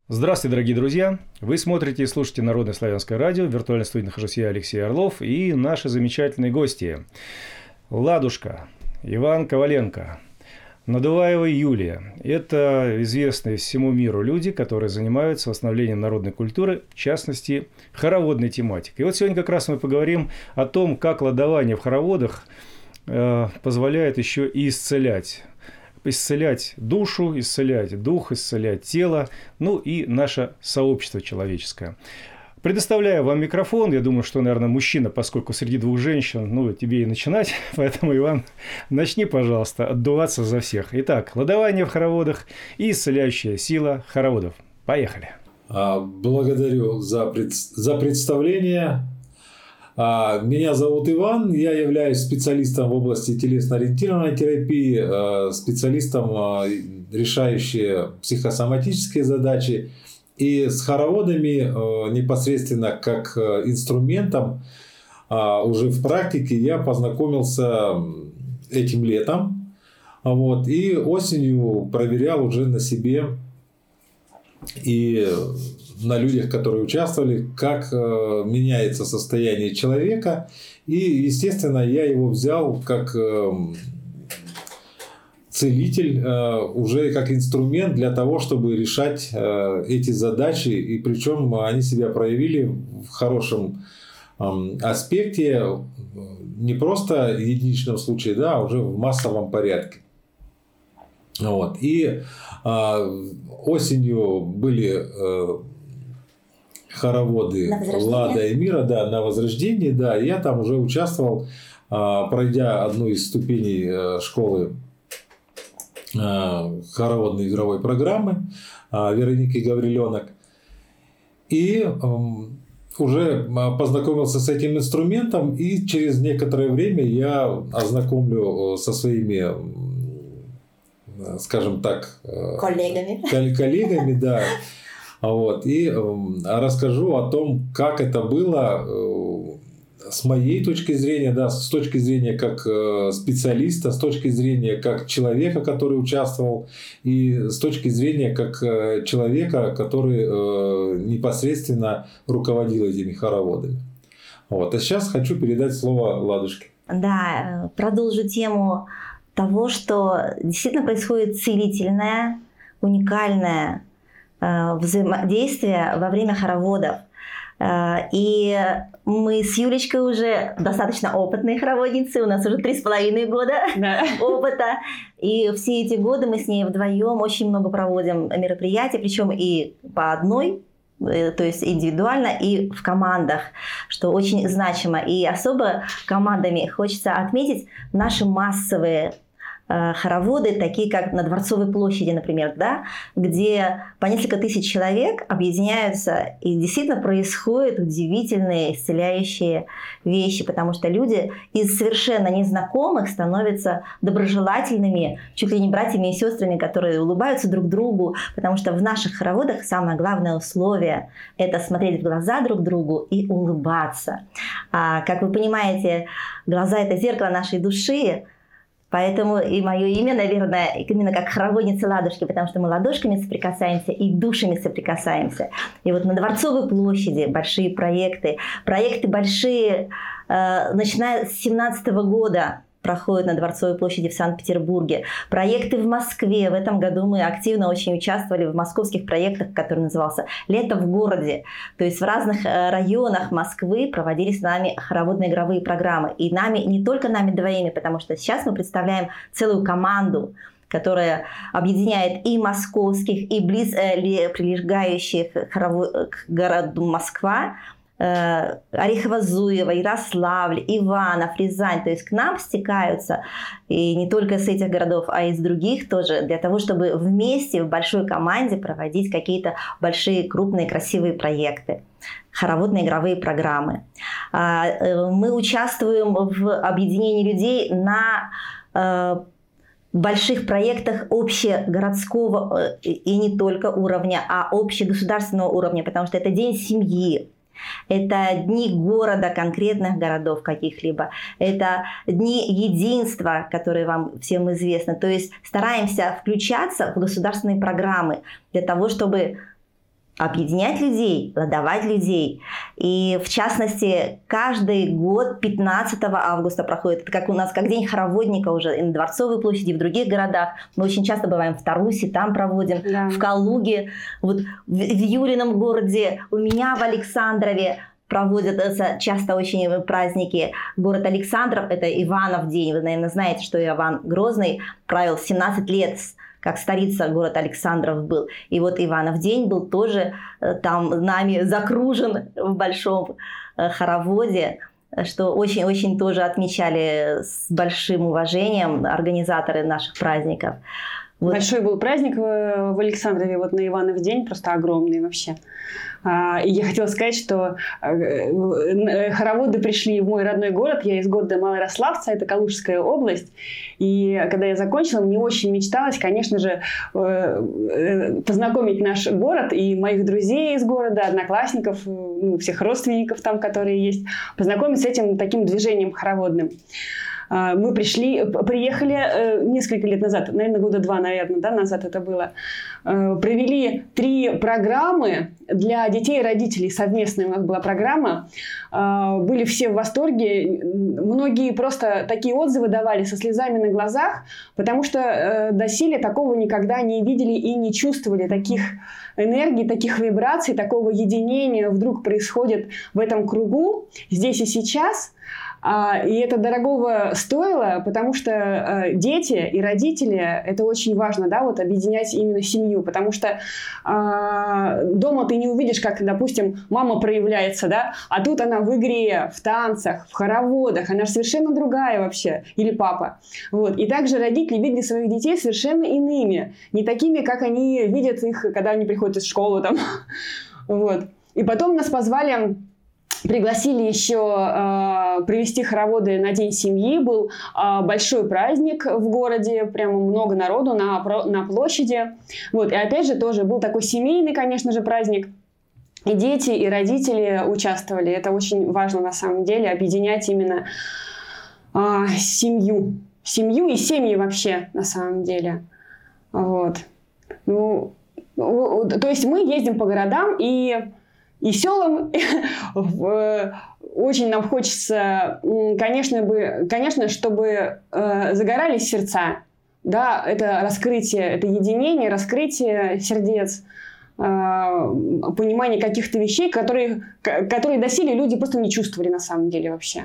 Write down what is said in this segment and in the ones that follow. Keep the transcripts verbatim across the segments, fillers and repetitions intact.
Здравствуйте, дорогие друзья! Вы смотрите и слушаете Народное славянское радио. В виртуальной студии нахожусь я, Алексей Орлов, и наши замечательные гости. Ладушка, Иван Коваленко, Надуваева Юлия. Это известные всему миру люди, которые занимаются восстановлением народной культуры, в частности, хороводной тематикой. И вот сегодня как раз мы поговорим о том, как ладование в хороводах э, позволяет еще и исцелять. Исцелять душу, исцелять дух, исцелять тело, ну и наше сообщество человеческое. Предоставляю вам микрофон. Я думаю, что, наверное, мужчина, поскольку среди двух женщин, ну, тебе и начинать. Поэтому, Иван, начни, пожалуйста, отдуваться за всех. Итак, ладование в хороводах и исцеляющая сила хороводов. Поехали. Благодарю за, пред... за представление. Меня зовут Иван, я являюсь специалистом в области телесно-ориентированной терапии, специалистом, решающим психосоматические задачи. И с хороводами непосредственно как инструментом уже в практике я познакомился этим летом. Вот, и осенью проверял уже на себе и на людях, которые участвовали, как э, меняется состояние человека. И, естественно, я его взял как э, целитель, э, уже как инструмент для того, чтобы решать э, эти задачи. И причем они себя проявили в хорошем э, аспекте, не просто в единичном случае, да, а уже в массовом порядке. Вот. И э, осенью были э, хороводы Лада и Мира, да, на Возрождении, да, я там уже участвовал, пройдя одну из ступеней школы хороводной игровой программы Вероники Гавриленок, и уже познакомился с этим инструментом, и через некоторое время я ознакомлю со своими, скажем так, коллегами, коллегами, да. Вот, и э, расскажу о том, как это было э, с моей точки зрения, да, с точки зрения как э, специалиста, с точки зрения как человека, который участвовал, и с точки зрения как э, человека, который э, непосредственно руководил этими хороводами. Вот. А сейчас хочу передать слово Ладушке. Да, продолжу тему того, что действительно происходит целительное, уникальное взаимодействия во время хороводов. И мы с Юлечкой уже достаточно опытные хороводницы, у нас уже три с половиной года да. опыта. И все эти годы мы с ней вдвоем очень много проводим мероприятий, причем и по одной, то есть индивидуально, и в командах, что очень значимо. И особо командами хочется отметить наши массовые хороводы, такие как на Дворцовой площади, например, да, где по несколько тысяч человек объединяются, и действительно происходят удивительные исцеляющие вещи, потому что люди из совершенно незнакомых становятся доброжелательными, чуть ли не братьями и сестрами, которые улыбаются друг другу, потому что в наших хороводах самое главное условие – это смотреть в глаза друг другу и улыбаться. А, как вы понимаете, глаза – это зеркало нашей души. Поэтому и мое имя, наверное, именно как хороводница Ладушки, потому что мы ладошками соприкасаемся и душами соприкасаемся. И вот на Дворцовой площади большие проекты, проекты большие, э, начиная с две тысячи семнадцатого года, проходят на Дворцовой площади в Санкт-Петербурге. Проекты в Москве. В этом году мы активно очень участвовали в московских проектах, который назывался «Лето в городе». То есть в разных районах Москвы проводились с нами хороводные игровые программы. И нами, не только нами двоими, потому что сейчас мы представляем целую команду, которая объединяет и московских, и близ э, прилегающих к городу Москва, Орехово-Зуево, Ярославль, Иванов, Рязань. То есть к нам стекаются и не только с этих городов, а и из других тоже, для того, чтобы вместе в большой команде проводить какие-то большие, крупные, красивые проекты, хороводные игровые программы. Мы участвуем в объединении людей на больших проектах общегородского и не только уровня, а общегосударственного уровня, потому что это День семьи. Это дни города, конкретных городов каких-либо. Это дни единства, которые вам всем известны. То есть стараемся включаться в государственные программы для того, чтобы объединять людей, ладовать людей. И в частности, каждый год пятнадцатого августа проходит, это как у нас, как День хороводника уже и на Дворцовой площади, и в других городах. Мы очень часто бываем в Тарусе, там проводим, да. в Калуге, вот в, в Юлином городе, у меня в Александрове проводят часто очень праздники. Город Александров – это Иванов день. Вы, наверное, знаете, что Иван Грозный правил семнадцать лет, как столица город Александров был. И вот Иванов день был тоже там нами закружен в большом хороводе, что очень-очень тоже отмечали с большим уважением организаторы наших праздников. Вот. Большой был праздник в Александрове вот на Иванов день, просто огромный вообще. И я хотела сказать, что хороводы пришли в мой родной город. Я из города Малоярославца, это Калужская область. И когда я закончила, мне очень мечталось, конечно же, познакомить наш город и моих друзей из города, одноклассников, ну, всех родственников там, которые есть, познакомить с этим таким движением хороводным. Мы пришли, приехали несколько лет назад, наверное, года два, наверное, да, назад это было. Провели три программы для детей и родителей. Совместная у нас была программа. Были все в восторге. Многие просто такие отзывы давали со слезами на глазах, потому что доселе такого никогда не видели и не чувствовали. Таких энергий, таких вибраций, такого единения вдруг происходит в этом кругу, здесь и сейчас. И это дорогого стоило, потому что дети и родители, это очень важно, да, вот объединять именно семью, потому что а, дома ты не увидишь, как, допустим, мама проявляется, да, а тут она в игре, в танцах, в хороводах, она же совершенно другая вообще, или папа. Вот. И также родители видели своих детей совершенно иными, не такими, как они видят их, когда они приходят из школы, там. Вот. И потом нас позвали... Пригласили еще э, провести хороводы на День семьи. Был э, большой праздник в городе, прямо много народу на, на площади. Вот. И опять же тоже был такой семейный, конечно же, праздник. И дети, и родители участвовали. Это очень важно на самом деле, объединять именно э, семью. Семью и семьи вообще на самом деле. Вот. Ну, то есть мы ездим по городам и... И селам очень нам хочется, конечно, бы, конечно, чтобы загорались сердца. Да, это раскрытие, это единение, раскрытие сердец, понимание каких-то вещей, которые, которые доселе люди просто не чувствовали на самом деле вообще.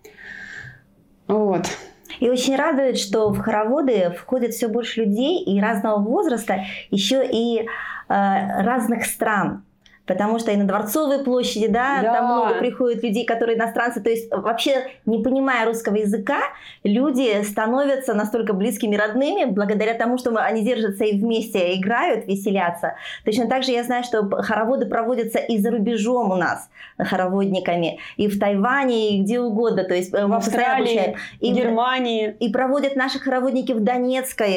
Вот. И очень радует, что в хороводы входит все больше людей и разного возраста, еще и э, разных стран. Потому что и на Дворцовой площади, да, да, там много приходит людей, которые иностранцы. То есть вообще, не понимая русского языка, люди становятся настолько близкими, родными, благодаря тому, что мы, они держатся и вместе играют, веселятся. Точно так же я знаю, что хороводы проводятся и за рубежом у нас хороводниками. И в Тайване, и где угодно. То есть в Австралии, и в Германии. И проводят наши хороводники в Донецкой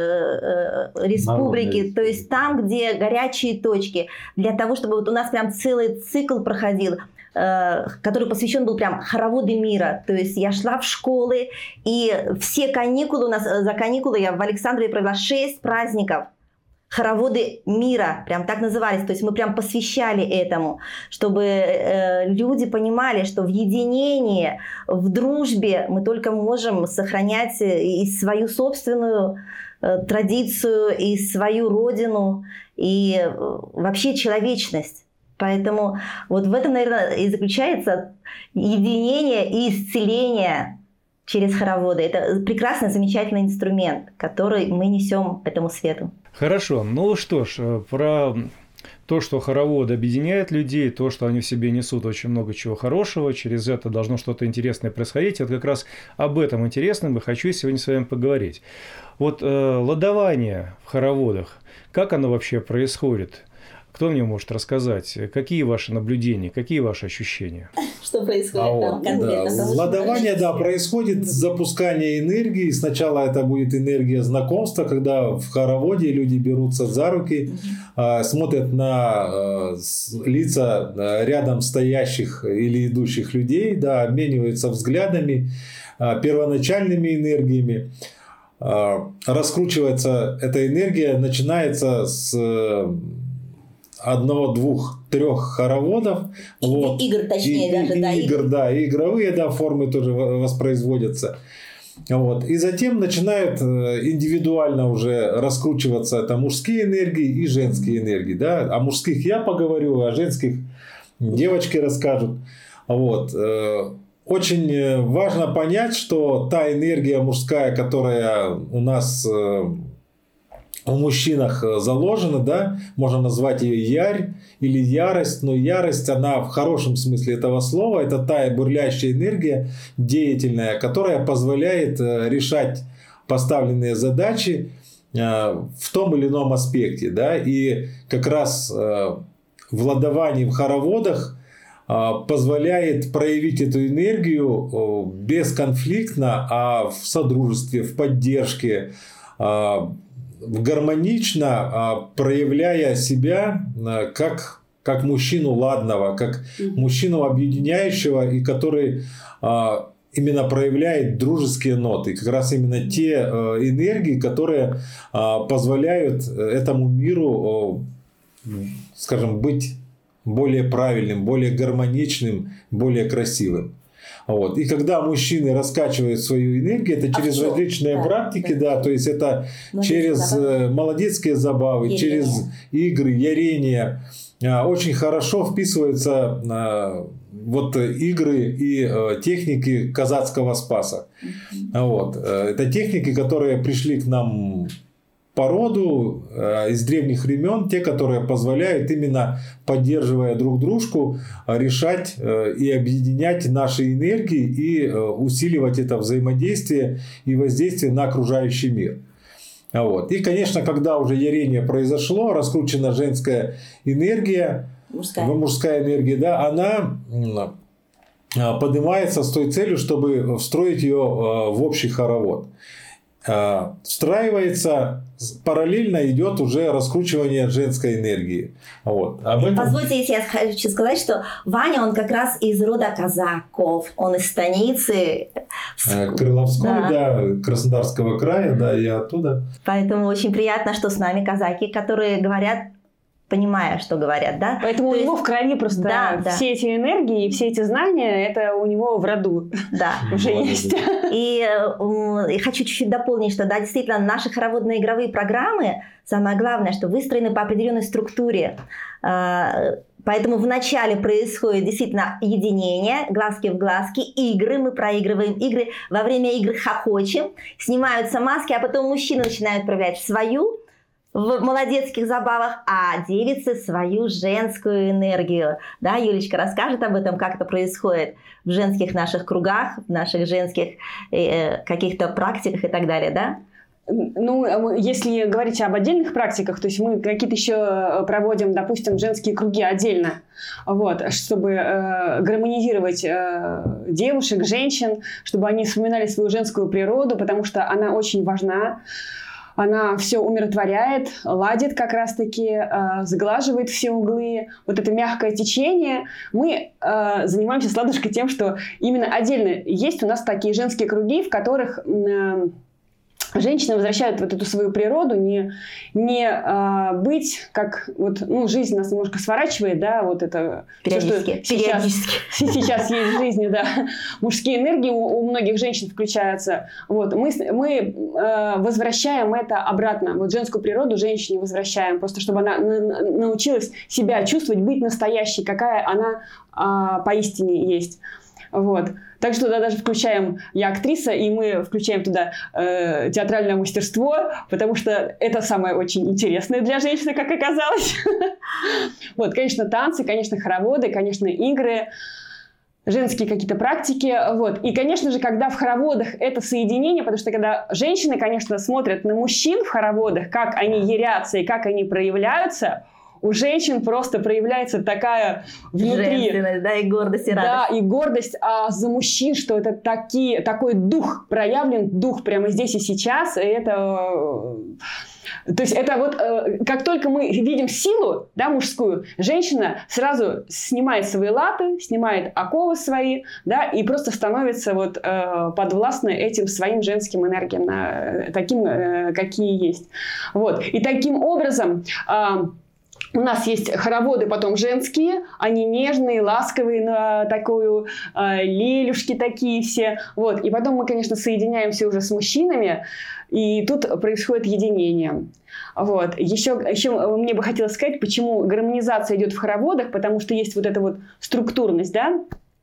э, э, республике. Народные. То есть там, где горячие точки. Для того, чтобы вот у нас прям целый цикл проходил, э, который посвящен был прям хороводы мира. То есть я шла в школы, и все каникулы у нас, за каникулы я в Александрове провела шесть праздников. Хороводы мира, прям так назывались. То есть мы прям посвящали этому, чтобы э, люди понимали, что в единении, в дружбе мы только можем сохранять и свою собственную э, традицию, и свою родину, и э, вообще человечность. Поэтому вот в этом, наверное, и заключается единение и исцеление через хороводы. Это прекрасный, замечательный инструмент, который мы несем этому свету. Хорошо. Ну что ж, про то, что хороводы объединяют людей, то, что они в себе несут очень много чего хорошего, через это должно что-то интересное происходить. Вот как раз об этом интересном и хочу сегодня с вами поговорить. Вот э, ладование в хороводах, как оно вообще происходит? Кто мне может рассказать? Какие ваши наблюдения, какие ваши ощущения? Что происходит а там вот, конкретно? Да. Ладование, да, происходит запускание энергии. Сначала это будет энергия знакомства, когда в хороводе люди берутся за руки, э, смотрят на э, лица рядом стоящих или идущих людей, да, обмениваются взглядами, э, первоначальными энергиями. Э, раскручивается эта энергия, начинается с... одного, двух, трех хороводов. И, вот. Игр, точнее, и, даже, и, да. Игр, да, и игровые, да, формы тоже воспроизводятся. Вот. И затем начинают индивидуально уже раскручиваться это мужские энергии и женские энергии. Да? О мужских я поговорю, о женских девочки расскажут. Вот. Очень важно понять, что та энергия мужская, которая у нас у мужчинах заложена, да, можно назвать ее ярь или ярость, но ярость, она в хорошем смысле этого слова, это та бурлящая энергия деятельная, которая позволяет решать поставленные задачи в том или ином аспекте, да, и как раз владование в хороводах позволяет проявить эту энергию бесконфликтно, а в содружестве, в поддержке, гармонично проявляя себя как, как мужчину ладного, как мужчину объединяющего, и который именно проявляет дружеские ноты. Как раз именно те энергии, которые позволяют этому миру, скажем, быть более правильным, более гармоничным, более красивым. Вот. И когда мужчины раскачивают свою энергию, это через а различные да, практики, да, да, то есть это молодецкие через забавы. молодецкие забавы, ярение. Через игры, ярения, очень хорошо вписываются вот игры и техники казацкого спаса. Mm-hmm. Вот. Это техники, которые пришли к нам по роду из древних времен, те, которые позволяют, именно поддерживая друг дружку, решать и объединять наши энергии и усиливать это взаимодействие и воздействие на окружающий мир. Вот. И, конечно, когда уже ярение произошло, раскручена женская энергия, мужская, мужская энергия, да, она поднимается с той целью, чтобы встроить ее в общий хоровод. Встраивается, параллельно идет уже раскручивание женской энергии. Вот. Об этом... Позвольте, если я хочу сказать, что Ваня, он как раз из рода казаков, он из станицы Крыловской, да. Да, Краснодарского края, да, я оттуда. Поэтому очень приятно, что с нами казаки, которые говорят, понимая, что говорят, да? Поэтому То у есть... него в крови просто да, да. все эти энергии, все эти знания, это у него в роду да. уже есть. И, и хочу чуть-чуть дополнить, что да, действительно, наши хороводные игровые программы, самое главное, что выстроены по определенной структуре. Поэтому вначале происходит действительно единение, глазки в глазки, игры, мы проигрываем игры, во время игр хохочем, снимаются маски, а потом мужчины начинают проявлять свою в молодецких забавах, а девицы свою женскую энергию. Да, Юлечка расскажет об этом, как это происходит в женских наших кругах, в наших женских э, каких-то практиках и так далее, да? Ну, если говорить об отдельных практиках, то есть мы какие-то еще проводим, допустим, женские круги отдельно, вот, чтобы э, гармонизировать э, девушек, женщин, чтобы они вспоминали свою женскую природу, потому что она очень важна. Она все умиротворяет, ладит как раз-таки, э, сглаживает все углы. Вот это мягкое течение. Мы э, занимаемся с Ладушкой тем, что именно отдельно есть у нас такие женские круги, в которых э, женщины возвращают вот эту свою природу, не, не а, быть как вот, ну, жизнь нас немножко сворачивает, да, вот это периодически, все, что сейчас, сейчас есть в жизни, да, мужские энергии у, у многих женщин включаются, вот, мы, мы э, возвращаем это обратно, вот женскую природу женщине возвращаем, просто чтобы она на, научилась себя чувствовать, быть настоящей, какая она э, поистине есть, вот. Так что туда даже включаем, я актриса, и мы включаем туда э, театральное мастерство, потому что это самое очень интересное для женщины, как оказалось. Вот, конечно, танцы, конечно, хороводы, конечно, игры, женские какие-то практики. Вот. И, конечно же, когда в хороводах это соединение, потому что когда женщины, конечно, смотрят на мужчин в хороводах, как они ярятся и как они проявляются, у женщин просто проявляется такая внутри... Женственность, да, и гордость, и радость. Да, и гордость а за мужчин, что это такие, такой дух проявлен, дух прямо здесь и сейчас, и это... То есть это вот, как только мы видим силу, да, мужскую, женщина сразу снимает свои латы, снимает оковы свои, да, и просто становится вот подвластна этим своим женским энергиям, таким, какие есть. Вот. И таким образом... У нас есть хороводы потом женские, они нежные, ласковые, на такую э, лелюшки такие все. Вот. И потом мы, конечно, соединяемся уже с мужчинами, и тут происходит единение. Вот. Еще, еще мне бы хотелось сказать, почему гармонизация идет в хороводах, потому что есть вот эта вот структурность, да,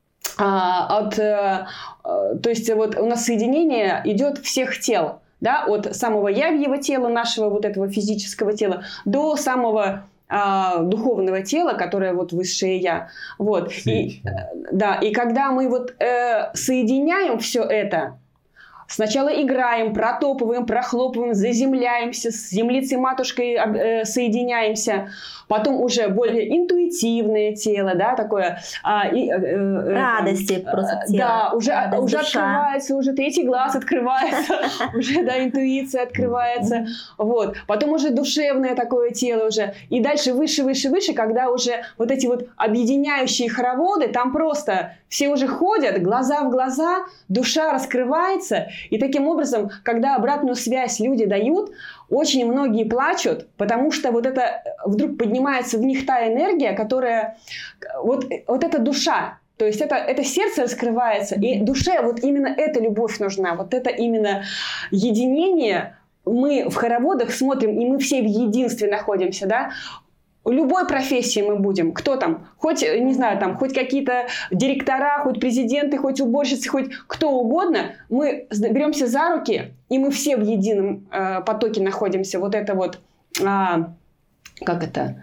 а, от, а, то есть вот у нас соединение идет всех тел, да, от самого явьего тела, нашего вот этого физического тела, до самого духовного тела, которое вот высшее я. Вот. И, да, и когда мы вот э, соединяем все это, сначала играем, протопываем, прохлопываем, заземляемся, с землицей-матушкой э, соединяемся, потом уже более интуитивное тело, да, такое... Э, э, радости э, просто тело. Да, уже, радость, уже душа. Открывается, уже третий глаз открывается, уже, да, интуиция открывается, вот. Потом уже душевное такое тело уже. И дальше выше, выше, выше, когда уже вот эти вот объединяющие хороводы, там просто все уже ходят, глаза в глаза, душа раскрывается. И таким образом, когда обратную связь люди дают, очень многие плачут, потому что вот это вдруг поднимается в них та энергия, которая... Вот, вот эта душа. То есть это, это сердце раскрывается, и душе вот именно эта любовь нужна, вот это именно единение. Мы в хороводах смотрим, и мы все в единстве находимся, да. Любой профессии мы будем. Кто там? Хоть, не знаю, там, хоть какие-то директора, хоть президенты, хоть уборщицы, хоть кто угодно. Мы беремся за руки, и мы все в едином э, потоке находимся. Вот это вот, а, как это,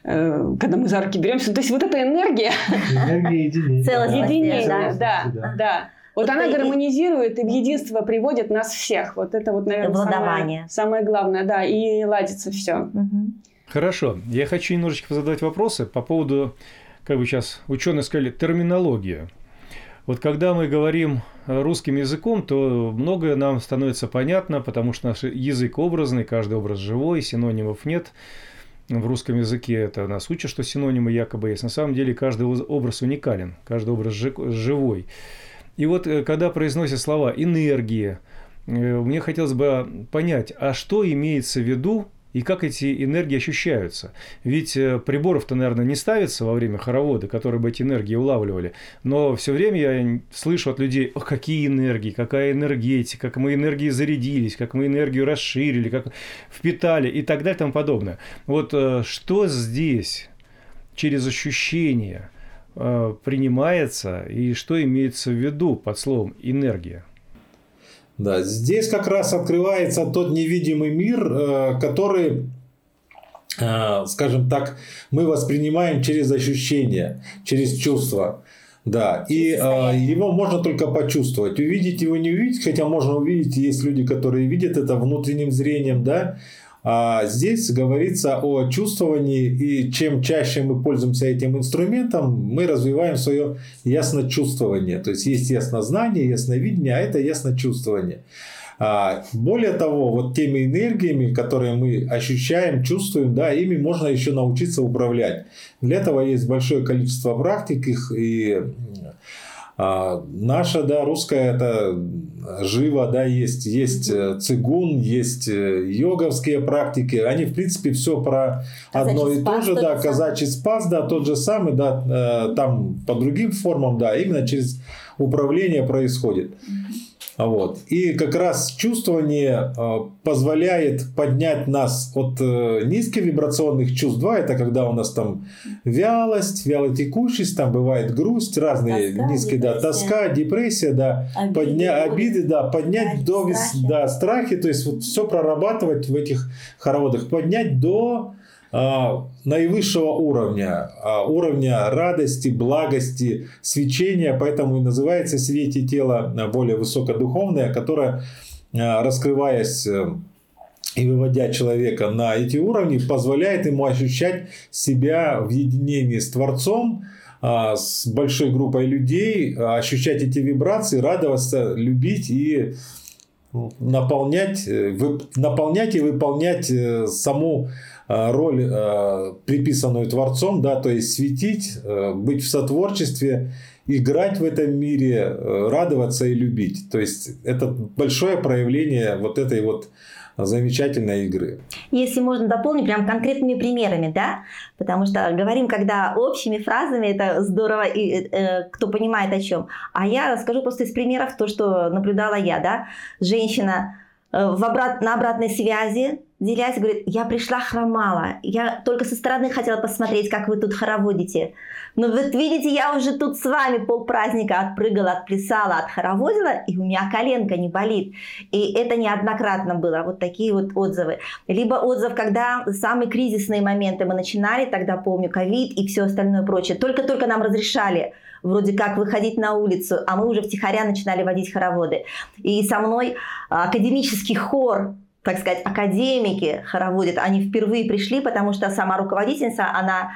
э, когда мы за руки беремся. То есть вот эта энергия. Энергия единения. Целостность, Единение, да. да, да, да. Вот, вот она и... гармонизирует и в единство приводит нас всех. Вот это вот, наверное, самое, самое главное. Да, и ладится все. Угу. Хорошо. Я хочу немножечко задать вопросы по поводу, как бы сейчас ученые сказали, терминологии. Вот когда мы говорим русским языком, то многое нам становится понятно, потому что наш язык образный, каждый образ живой, синонимов нет. В русском языке это нас учат, что синонимы якобы есть. На самом деле каждый образ уникален, каждый образ живой. И вот когда произносят слова «энергия», мне хотелось бы понять, а что имеется в виду, и как эти энергии ощущаются. Ведь приборов-то, наверное, не ставится во время хоровода, которые бы эти энергии улавливали. Но все время я слышу от людей, ох, какие энергии, какая энергетика, как мы энергией зарядились, как мы энергию расширили, как впитали и так далее и тому подобное. Вот что здесь через ощущение принимается и что имеется в виду под словом «энергия»? Да, здесь как раз открывается тот невидимый мир, который, скажем так, мы воспринимаем через ощущения, через чувства. Да, и его можно только почувствовать. Увидеть его не увидеть, хотя можно увидеть, есть люди, которые видят это внутренним зрением, да. А здесь говорится о чувствовании, и чем чаще мы пользуемся этим инструментом, мы развиваем свое ясночувствование. То есть есть яснознание, ясновидение, а это ясночувствование. А более того, вот теми энергиями, которые мы ощущаем, чувствуем, да, ими можно еще научиться управлять. Для этого есть большое количество практик, их и а, наша, да, русская, это жива, да, есть, есть цигун, есть йоговские практики, они в принципе все про одно и то же, да, казачий спас, да, тот же самый, да, там по другим формам, да, именно через управление происходит. Вот. И как раз чувствование позволяет поднять нас от низких вибрационных чувств. Два, это когда у нас там вялость, вялотекущесть, там бывает грусть, разные тоска, низкие, депрессия. Да, тоска, депрессия, да, обиды, подня... обиды, да, поднять до страхи. Да, страхи, то есть вот все прорабатывать в этих хороводах, поднять до а, наивысшего уровня, а, уровня радости, благости, свечения, поэтому и называется свете тела более высокодуховное, которое, а, раскрываясь и выводя человека на эти уровни, позволяет ему ощущать себя в единении с Творцом, а, с большой группой людей, ощущать эти вибрации, радоваться, любить и наполнять, вы, наполнять и выполнять саму роль, приписанную Творцом, да, то есть светить, быть в сотворчестве, играть в этом мире, радоваться и любить. То есть это большое проявление вот этой вот замечательной игры. Если можно дополнить прям конкретными примерами, да, потому что говорим, когда общими фразами, это здорово, и э, кто понимает о чем. А я расскажу просто из примеров то, что наблюдала я, да. Женщина э, в обрат, на обратной связи, делясь, говорит, я пришла хромала, я только со стороны хотела посмотреть, как вы тут хороводите. Но вот видите, я уже тут с вами полпраздника отпрыгала, отплясала, отхороводила, и у меня коленка не болит. И это неоднократно было, вот такие вот отзывы. Либо отзыв, когда самые кризисные моменты мы начинали, тогда помню, ковид и все остальное прочее. Только-только нам разрешали вроде как выходить на улицу, а мы уже втихаря начинали водить хороводы. И со мной академический хор, так сказать, академики хороводят, они впервые пришли, потому что сама руководительница, она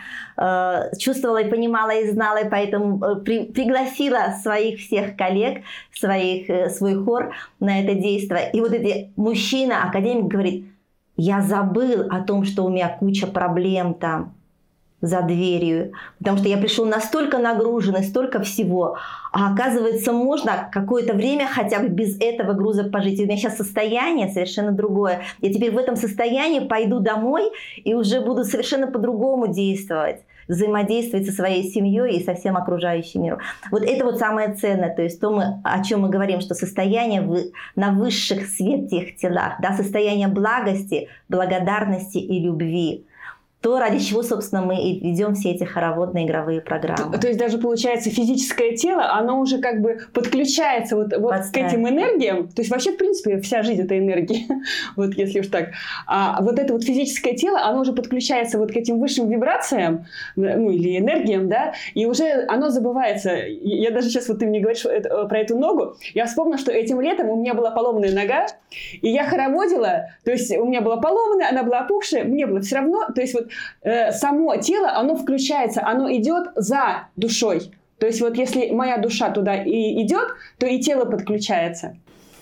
э, чувствовала и понимала, и знала, и поэтому э, при, пригласила своих всех коллег, своих, э, свой хор на это действие. И вот эти мужчина, академик, говорит, я забыл о том, что у меня куча проблем там за дверью, потому что я пришел настолько нагруженный, столько всего, а оказывается, можно какое-то время хотя бы без этого груза пожить. И у меня сейчас состояние совершенно другое. Я теперь в этом состоянии пойду домой и уже буду совершенно по-другому действовать, взаимодействовать со своей семьей и со всем окружающим миром. Вот это вот самое ценное, то есть то, мы, о чем мы говорим, что состояние в, на высших светлых телах, да, состояние благости, благодарности и любви. То, ради чего, собственно, мы и ведем все эти хороводные игровые программы. То, то есть даже, получается, физическое тело, оно уже как бы подключается вот, вот к этим энергиям. То есть вообще, в принципе, вся жизнь – это энергия, вот если уж так. А вот это вот физическое тело, оно уже подключается вот к этим высшим вибрациям, ну или энергиям, да, и уже оно забывается. Я даже сейчас, вот ты мне говоришь про эту ногу, я вспомнила, что этим летом у меня была поломанная нога, и я хороводила, то есть у меня была поломанная, она была опухшая, мне было все равно, то есть вот э, само тело, оно включается, оно идет за душой. То есть вот если моя душа туда и идет, то и тело подключается.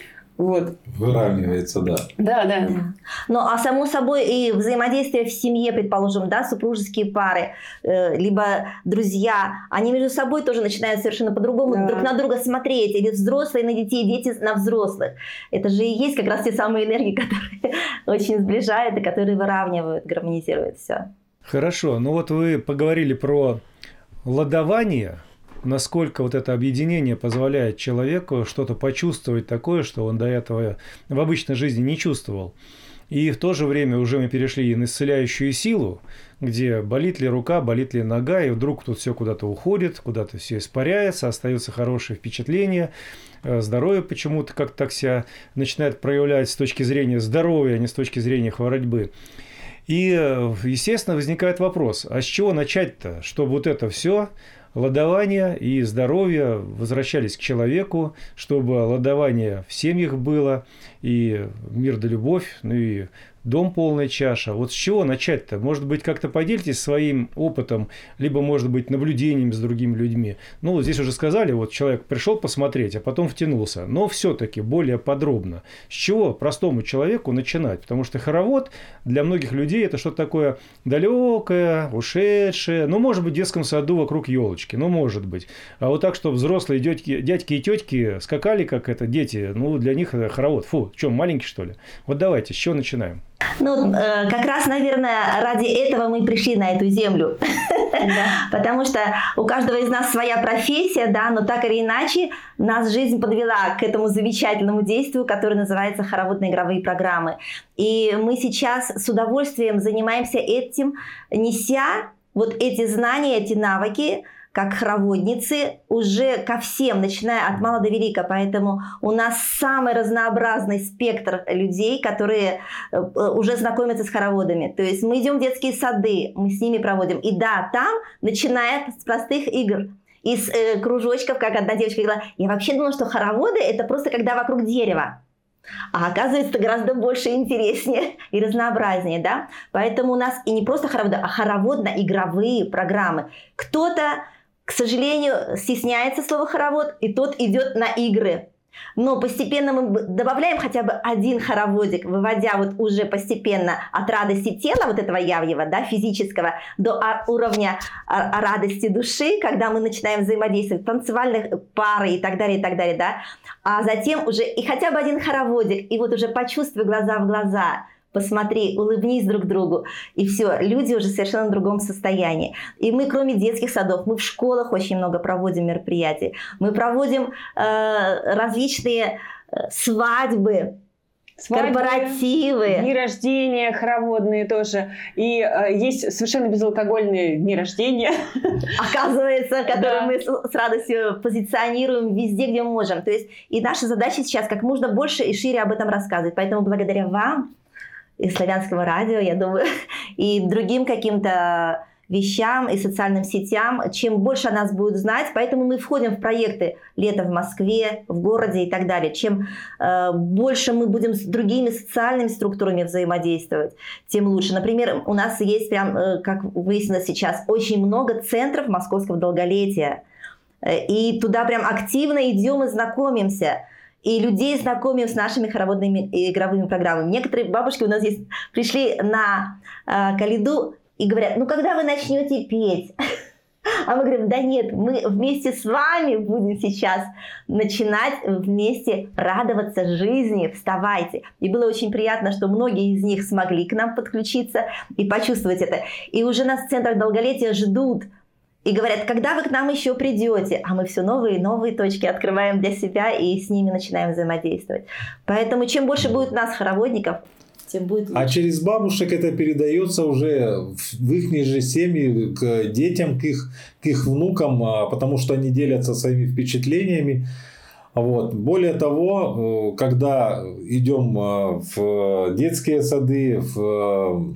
Вот. Выравнивается, да. Да, да. Ну, а само собой и взаимодействие в семье, предположим, да, супружеские пары, э, либо друзья, они между собой тоже начинают совершенно по-другому да. друг на друга смотреть, или взрослые на детей, дети на взрослых. Это же и есть как раз те самые энергии, которые очень сближают и которые выравнивают, гармонизируют все. Хорошо, ну вот вы поговорили про ладование. Насколько вот это объединение позволяет человеку что-то почувствовать такое, что он до этого в обычной жизни не чувствовал. И в то же время уже мы перешли и на исцеляющую силу, где болит ли рука, болит ли нога, и вдруг тут все куда-то уходит, куда-то все испаряется, остаются хорошие впечатления, здоровье почему-то как-то так себя начинает проявлять с точки зрения здоровья, а не с точки зрения хворобы. И, естественно, возникает вопрос, а с чего начать-то, чтобы вот это все... ладование и здоровье возвращались к человеку, чтобы ладование в семьях было, и мир да любовь, ну и дом полная чаша. Вот с чего начать-то? Может быть, как-то поделитесь своим опытом, либо, может быть, наблюдением с другими людьми. Ну, вот здесь уже сказали, вот человек пришел посмотреть, а потом втянулся. Но все-таки более подробно. С чего простому человеку начинать? Потому что хоровод для многих людей это что-то такое далекое, ушедшее. Ну, может быть, в детском саду вокруг елочки. Ну, может быть. А вот так, чтобы взрослые дядьки, дядьки и тетки скакали, как это, дети, ну, для них это хоровод. Фу, что, маленький, что ли? Вот давайте, с чего начинаем? Ну, э, как раз, наверное, ради этого мы пришли на эту землю. Потому что у каждого из нас своя профессия, да, но так или иначе нас жизнь подвела к этому замечательному действию, которое называется хороводные игровые программы. И мы сейчас с удовольствием занимаемся этим, неся вот эти знания, эти навыки, как хороводницы, уже ко всем, начиная от мала до велика. Поэтому у нас самый разнообразный спектр людей, которые уже знакомятся с хороводами. То есть мы идем в детские сады, мы с ними проводим. И да, там, начиная с простых игр, из э, кружочков, как одна девочка говорила, я вообще думала, что хороводы – это просто когда вокруг дерева. А оказывается, это гораздо больше интереснее и разнообразнее, да? Поэтому у нас и не просто хороводы, а хороводно-игровые программы. Кто-то, к сожалению, стесняется слова хоровод, и тот идет на игры. Но постепенно мы добавляем хотя бы один хороводик, выводя вот уже постепенно от радости тела, вот этого явьего, да, физического, до уровня радости души, когда мы начинаем взаимодействовать, танцевальных пары и так далее, и так далее, да. А затем уже и хотя бы один хороводик, и вот уже почувствуй глаза в глаза, посмотри, улыбнись друг другу, и все, люди уже совершенно в другом состоянии. И мы, кроме детских садов, мы в школах очень много проводим мероприятий. Мы проводим э, различные свадьбы, свадьбы, корпоративы. Дни рождения хороводные тоже. И э, есть совершенно безалкогольные дни рождения. Оказывается, которые да. мы с, с радостью позиционируем везде, где можем. То есть и наша задача сейчас как можно больше и шире об этом рассказывать. Поэтому благодаря вам, и Славянского радио, я думаю, и другим каким-то вещам и социальным сетям, чем больше о нас будут знать, поэтому мы входим в проекты «Лето в Москве», в городе и так далее. Чем э, больше мы будем с другими социальными структурами взаимодействовать, тем лучше. Например, у нас есть, прям, э, как выяснилось сейчас, очень много центров московского долголетия. И туда прям активно идем и знакомимся. И людей знакомим с нашими хороводными и игровыми программами. Некоторые бабушки у нас здесь пришли на э, Калиду и говорят, ну когда вы начнете петь? А мы говорим, да нет, мы вместе с вами будем сейчас начинать вместе радоваться жизни, вставайте. И было очень приятно, что многие из них смогли к нам подключиться и почувствовать это. И уже нас в центрах долголетия ждут. И говорят, когда вы к нам еще придете? А мы все новые и новые точки открываем для себя и с ними начинаем взаимодействовать. Поэтому чем больше будет нас, хороводников, тем будет лучше. А через бабушек это передается уже в их же семьи, к детям, к их, к их внукам, потому что они делятся своими впечатлениями. Вот. Более того, когда идем в детские сады, в,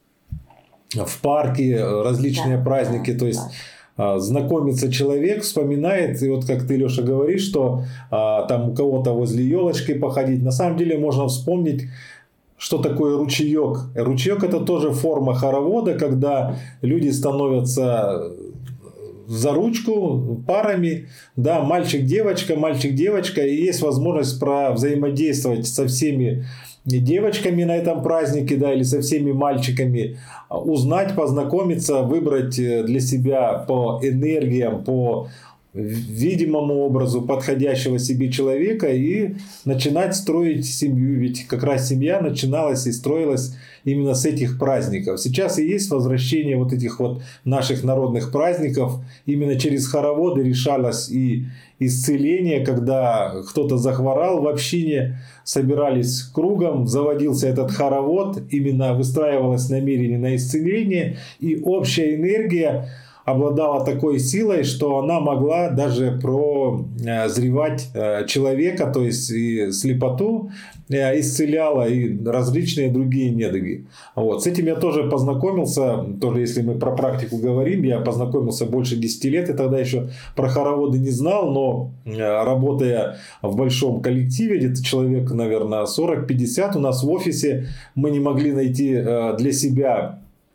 в парки, различные да, праздники, да, то есть... Да. Знакомится человек, вспоминает, и вот как ты, Леша, говоришь, что а, там у кого-то возле елочки походить. На самом деле можно вспомнить, что такое ручеек. Ручеек — это тоже форма хоровода, когда люди становятся за ручку парами, да, мальчик-девочка, мальчик-девочка, и есть возможность про взаимодействовать со всеми девочками на этом празднике, да, или со всеми мальчиками, узнать, познакомиться, выбрать для себя по энергиям, по видимому образу подходящего себе человека и начинать строить семью. Ведь как раз семья начиналась и строилась именно с этих праздников. Сейчас и есть возвращение вот этих вот наших народных праздников. Именно через хороводы решалось и исцеление, когда кто-то захворал в общине, собирались кругом, заводился этот хоровод, именно выстраивалось намерение на исцеление, и общая энергия обладала такой силой, что она могла даже прозревать человека, то есть и слепоту исцеляла, и различные другие недуги. Вот. С этим я тоже познакомился, тоже если мы про практику говорим, я познакомился больше десяти лет, и тогда еще про хороводы не знал, но работая в большом коллективе, где-то человек, наверное, сорок-пятьдесят, у нас в офисе мы не могли найти для себя,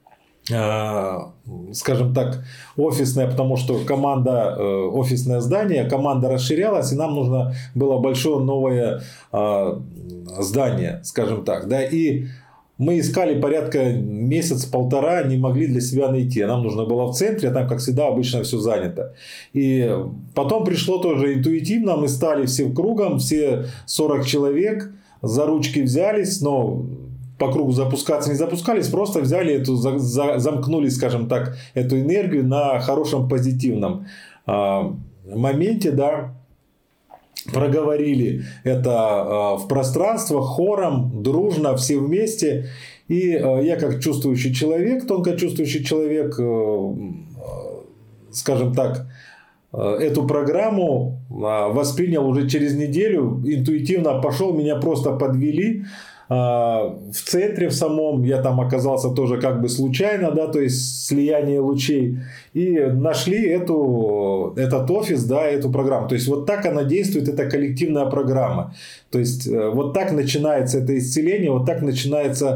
скажем так, офисное, потому что команда, офисное здание, команда расширялась, и нам нужно было большое новое здание, скажем так, да, и мы искали порядка месяц-полтора, не могли для себя найти. Нам нужно было в центре, а там, как всегда, обычно все занято. И потом пришло тоже интуитивно, мы стали все кругом, все сорок человек, за ручки взялись, но по кругу запускаться не запускались, просто взяли эту, за, за, замкнули, скажем так, эту энергию на хорошем позитивном а, моменте, да, проговорили это а, в пространство, хором, дружно, все вместе. И а, я, как чувствующий человек, тонко чувствующий человек, а, скажем так, эту программу а, воспринял уже через неделю, интуитивно пошел, меня просто подвели. В центре в самом, я там оказался тоже как бы случайно, да, то есть слияние лучей, и нашли эту, этот офис, да, эту программу. То есть вот так она действует, это коллективная программа. То есть вот так начинается это исцеление, вот так начинается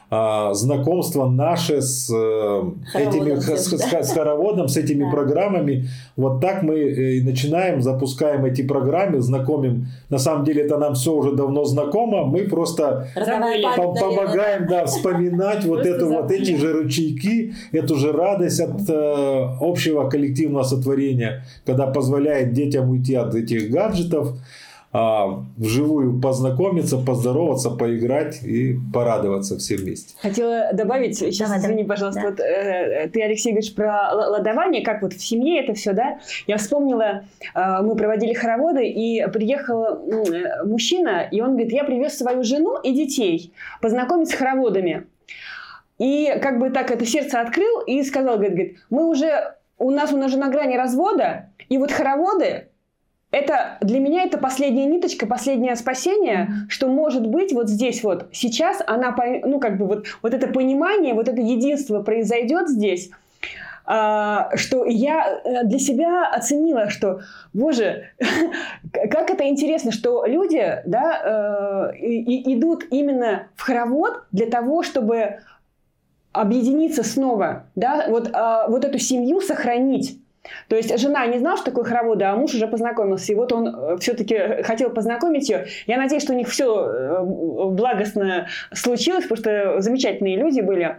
а, знакомство наше с этими с, с, с хороводом, с этими да. программами. Вот так мы и начинаем, запускаем эти программы, знакомим. На самом деле это нам все уже давно знакомо. Мы просто по- помогаем да, вспоминать вот, эту, вот эти же ручейки, эту же радость от э, общего коллективного сотворения, когда позволяет детям уйти от этих гаджетов, а вживую познакомиться, поздороваться, поиграть и порадоваться все вместе. Хотела добавить, сейчас, да, извини, пожалуйста, да. вот, э, ты, Алексей, говоришь про ладование, как вот в семье это все, да? Я вспомнила, э, мы проводили хороводы, и приехал э, мужчина, и он говорит, я привез свою жену и детей познакомить с хороводами. И как бы так это сердце открыл и сказал, говорит, говорит мы уже, у нас уже на грани развода, и вот хороводы, это, для меня это последняя ниточка, последнее спасение, что может быть вот здесь вот, сейчас она, ну как бы вот, вот это понимание, вот это единство произойдет здесь, а, что я для себя оценила, что, боже, как это интересно, что люди, да, э, и, идут именно в хоровод для того, чтобы объединиться снова, да, вот, э, вот эту семью сохранить. То есть жена не знала, что такое хороводы, а муж уже познакомился. И вот он все-таки хотел познакомить ее. Я надеюсь, что у них все благостно случилось, потому что замечательные люди были.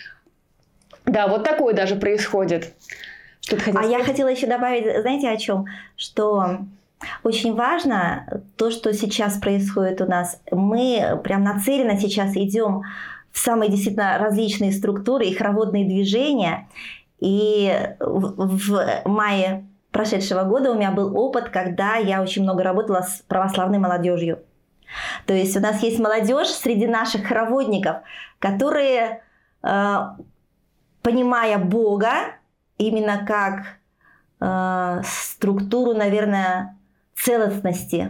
Да, вот такое даже происходит. Что-то хотел сказать? А я хотела еще добавить, знаете, о чем? Что очень важно то, что сейчас происходит у нас. Мы прям нацеленно сейчас идем в самые действительно различные структуры и хороводные движения. И в мае прошедшего года у меня был опыт, когда я очень много работала с православной молодежью. То есть у нас есть молодежь среди наших хороводников, которые, понимая Бога именно как структуру, наверное, целостности,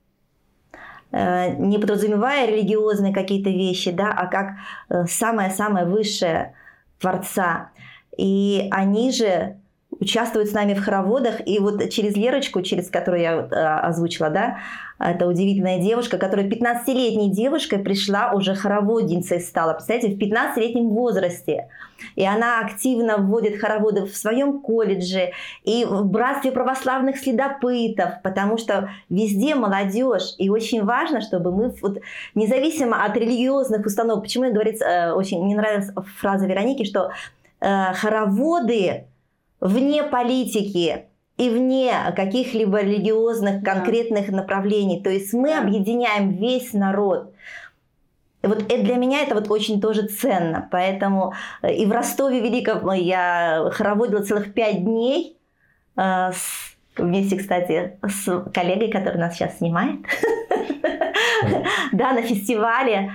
не подразумевая религиозные какие-то вещи, да, а как самое-самое высшее Творца. И они же участвуют с нами в хороводах. И вот через Лерочку, через которую я э, озвучила, да, это удивительная девушка, которая пятнадцатилетней девушкой пришла, уже хороводницей стала, представляете, в пятнадцатилетнем возрасте. И она активно вводит хороводы в своем колледже и в братстве православных следопытов, потому что везде молодежь. И очень важно, чтобы мы, вот, независимо от религиозных установок, почему, говорится, э, очень мне нравилась фраза Вероники, что хороводы вне политики и вне каких-либо религиозных конкретных да. направлений. То есть мы да. объединяем весь народ. И вот это для меня это вот очень тоже ценно. Поэтому и в Ростове Великом я хороводила целых пять дней вместе, кстати, с коллегой, который нас сейчас снимает. Да, на фестивале,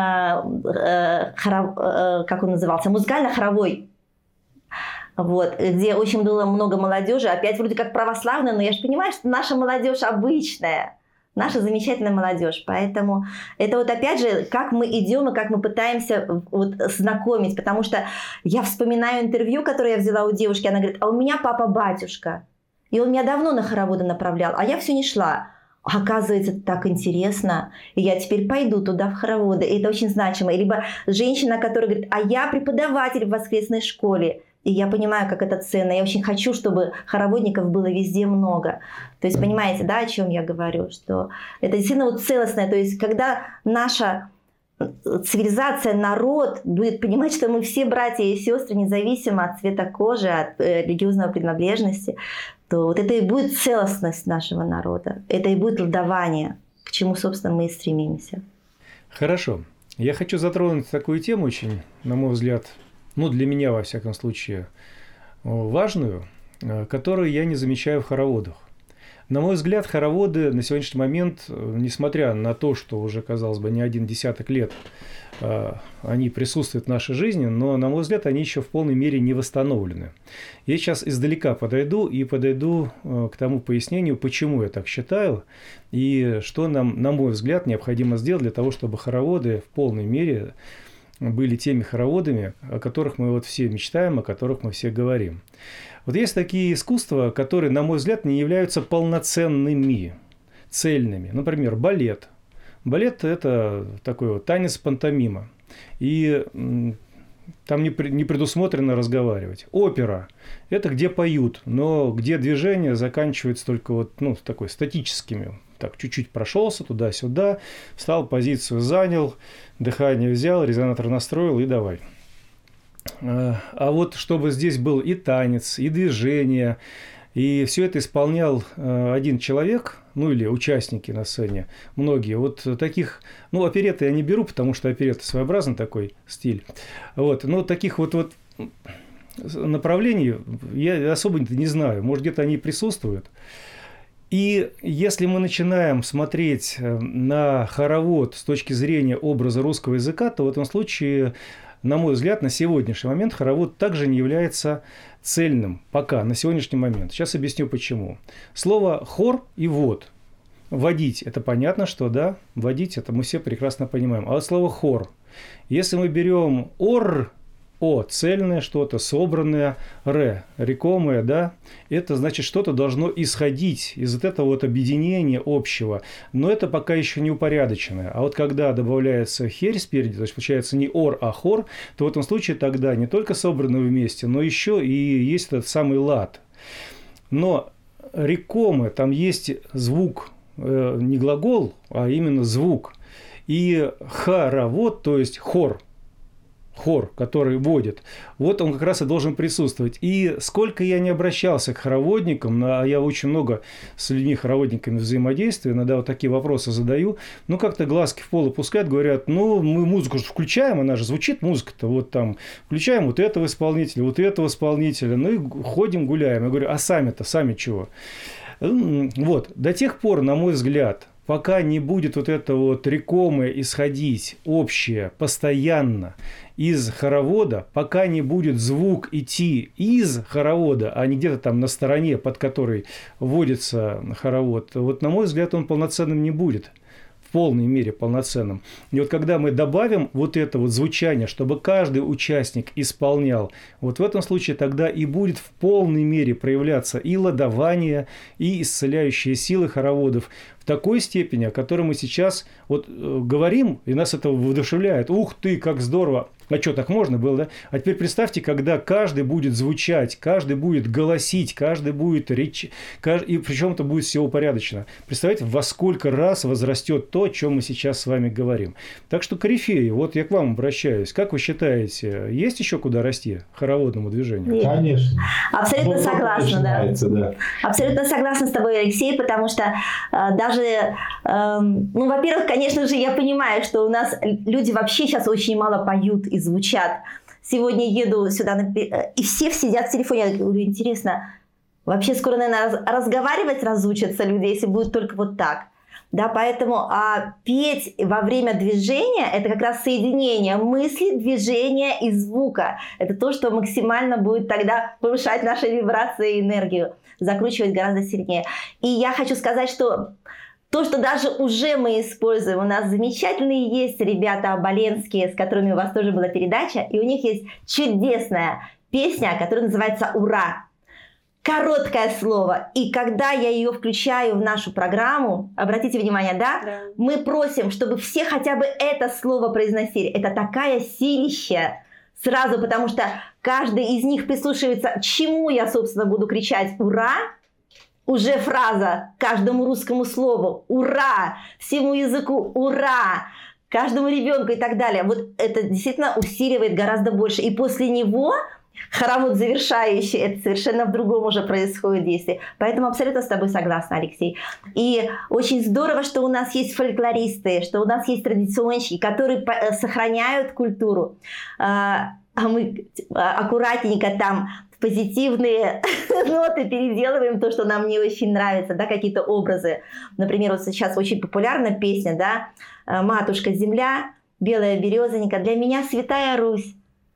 как он назывался, музыкально-хоровой. Вот, где очень было много молодежи, опять вроде как православная, но я же понимаю, что наша молодежь обычная, наша замечательная молодежь, поэтому это вот опять же, как мы идем и как мы пытаемся вот знакомить, потому что я вспоминаю интервью, которое я взяла у девушки, она говорит, а у меня папа батюшка, и он меня давно на хороводы направлял, а я все не шла. Оказывается, это так интересно, и я теперь пойду туда в хороводы, и это очень значимо. Либо женщина, которая говорит, а я преподаватель в воскресной школе, и я понимаю, как это ценно, я очень хочу, чтобы хороводников было везде много. То есть, понимаете, да, о чем я говорю, что это действительно вот целостное, то есть, когда наша цивилизация, народ будет понимать, что мы все братья и сестры, независимо от цвета кожи, от э, религиозной принадлежности, то вот это и будет целостность нашего народа, это и будет ладование, к чему, собственно, мы и стремимся. Хорошо. Я хочу затронуть такую тему очень, на мой взгляд, ну, для меня, во всяком случае, важную, которую я не замечаю в хороводах. На мой взгляд, хороводы на сегодняшний момент, несмотря на то, что уже, казалось бы, не один десяток лет они присутствуют в нашей жизни, но, на мой взгляд, они еще в полной мере не восстановлены. Я сейчас издалека подойду и подойду к тому пояснению, почему я так считаю, и что нам, на мой взгляд, необходимо сделать для того, чтобы хороводы в полной мере были теми хороводами, о которых мы вот все мечтаем, о которых мы все говорим. Вот есть такие искусства, которые, на мой взгляд, не являются полноценными, цельными. Например, балет. Балет – это такой вот танец пантомима. и там не предусмотрено разговаривать. Опера – это где поют, но где движение заканчивается только вот, ну, такой статическими. Так, чуть-чуть прошелся туда-сюда, встал, позицию занял, дыхание взял, резонатор настроил и давай. А вот чтобы здесь был и танец, и движение, и все это исполнял один человек, ну или участники на сцене, многие. Вот таких, ну оперетты я не беру, потому что оперетта своеобразный такой стиль. Вот, но таких вот, вот направлений я особо не знаю, может где-то они присутствуют. И если мы начинаем смотреть на хоровод с точки зрения образа русского языка, то в этом случае, на мой взгляд, на сегодняшний момент хоровод также не является цельным пока, на сегодняшний момент. Сейчас объясню почему. Слово «хор» и «вод». Водить – это понятно, что да, водить – это мы все прекрасно понимаем. А вот слово «хор». Если мы берем «ор», О, цельное что-то, собранное, ре, рекомое, да, это значит, что-то должно исходить из вот этого вот объединения общего, но это пока еще не упорядоченное. А вот когда добавляется херь спереди, то есть получается не ор, а хор, то в этом случае тогда не только собраны вместе, но еще и есть этот самый лад. Но рекомы, там есть звук, э, не глагол, а именно звук. И хоровод, то есть хор, хор, который водит, вот он как раз и должен присутствовать. И сколько я не обращался к хороводникам, а я очень много с людьми, хороводниками взаимодействую, иногда вот такие вопросы задаю, ну как-то глазки в пол опускают, говорят, ну мы музыку же включаем, она же звучит, музыка-то, вот там, включаем вот этого исполнителя, вот этого исполнителя, ну и ходим, гуляем. Я говорю, а сами-то, сами чего? Вот, до тех пор, на мой взгляд, пока не будет вот это вот рекомое исходить общее, постоянно из хоровода, пока не будет звук идти из хоровода, а не где-то там на стороне, под которой вводится хоровод, вот, на мой взгляд, он полноценным не будет. В полной мере полноценным. И вот когда мы добавим вот это вот звучание, чтобы каждый участник исполнял, вот в этом случае тогда и будет в полной мере проявляться и ладование, и исцеляющие силы хороводов в такой степени, о которой мы сейчас вот говорим, и нас это воодушевляет. Ух ты, как здорово! А что, так можно было, да? А теперь представьте, когда каждый будет звучать, каждый будет голосить, каждый будет речь, и причем это будет все упорядочено. Представляете, во сколько раз возрастет то, о чем мы сейчас с вами говорим. Так что, корифеи, вот я к вам обращаюсь. Как вы считаете, есть еще куда расти хороводному движению? Нет. Конечно. Абсолютно Ну, согласна, да. да. Абсолютно согласна с тобой, Алексей, потому что э, даже, э, ну, во-первых, конечно же, я понимаю, что у нас люди вообще сейчас очень мало поют и звучат. Сегодня еду сюда, и все сидят в телефоне. Я говорю, интересно, вообще скоро, наверное, разговаривать разучатся люди, если будет только вот так. Да, поэтому а петь во время движения – это как раз соединение мысли, движения и звука. Это то, что максимально будет тогда повышать наши вибрации и энергию, закручивать гораздо сильнее. И я хочу сказать, что то, что даже уже мы используем, у нас замечательные есть ребята оболенские, с которыми у вас тоже была передача, и у них есть чудесная песня, которая называется «Ура». Короткое слово. И когда я ее включаю в нашу программу, обратите внимание, да, да, мы просим, чтобы все хотя бы это слово произносили. Это такая силища сразу, потому что каждый из них прислушивается, чему я, собственно, буду кричать «Ура!». Уже фраза каждому русскому слову «Ура!», всему языку «Ура!», каждому ребенку и так далее. Вот это действительно усиливает гораздо больше. И после него хоровод завершающий, это совершенно в другом уже происходит действие. Поэтому абсолютно с тобой согласна, Алексей. И очень здорово, что у нас есть фольклористы, что у нас есть традиционщики, которые сохраняют культуру. А мы аккуратненько там позитивные ноты переделываем, то, что нам не очень нравится, да, какие-то образы. Например, вот сейчас очень популярна песня, да, «Матушка земля, белая березонька, для меня святая Русь».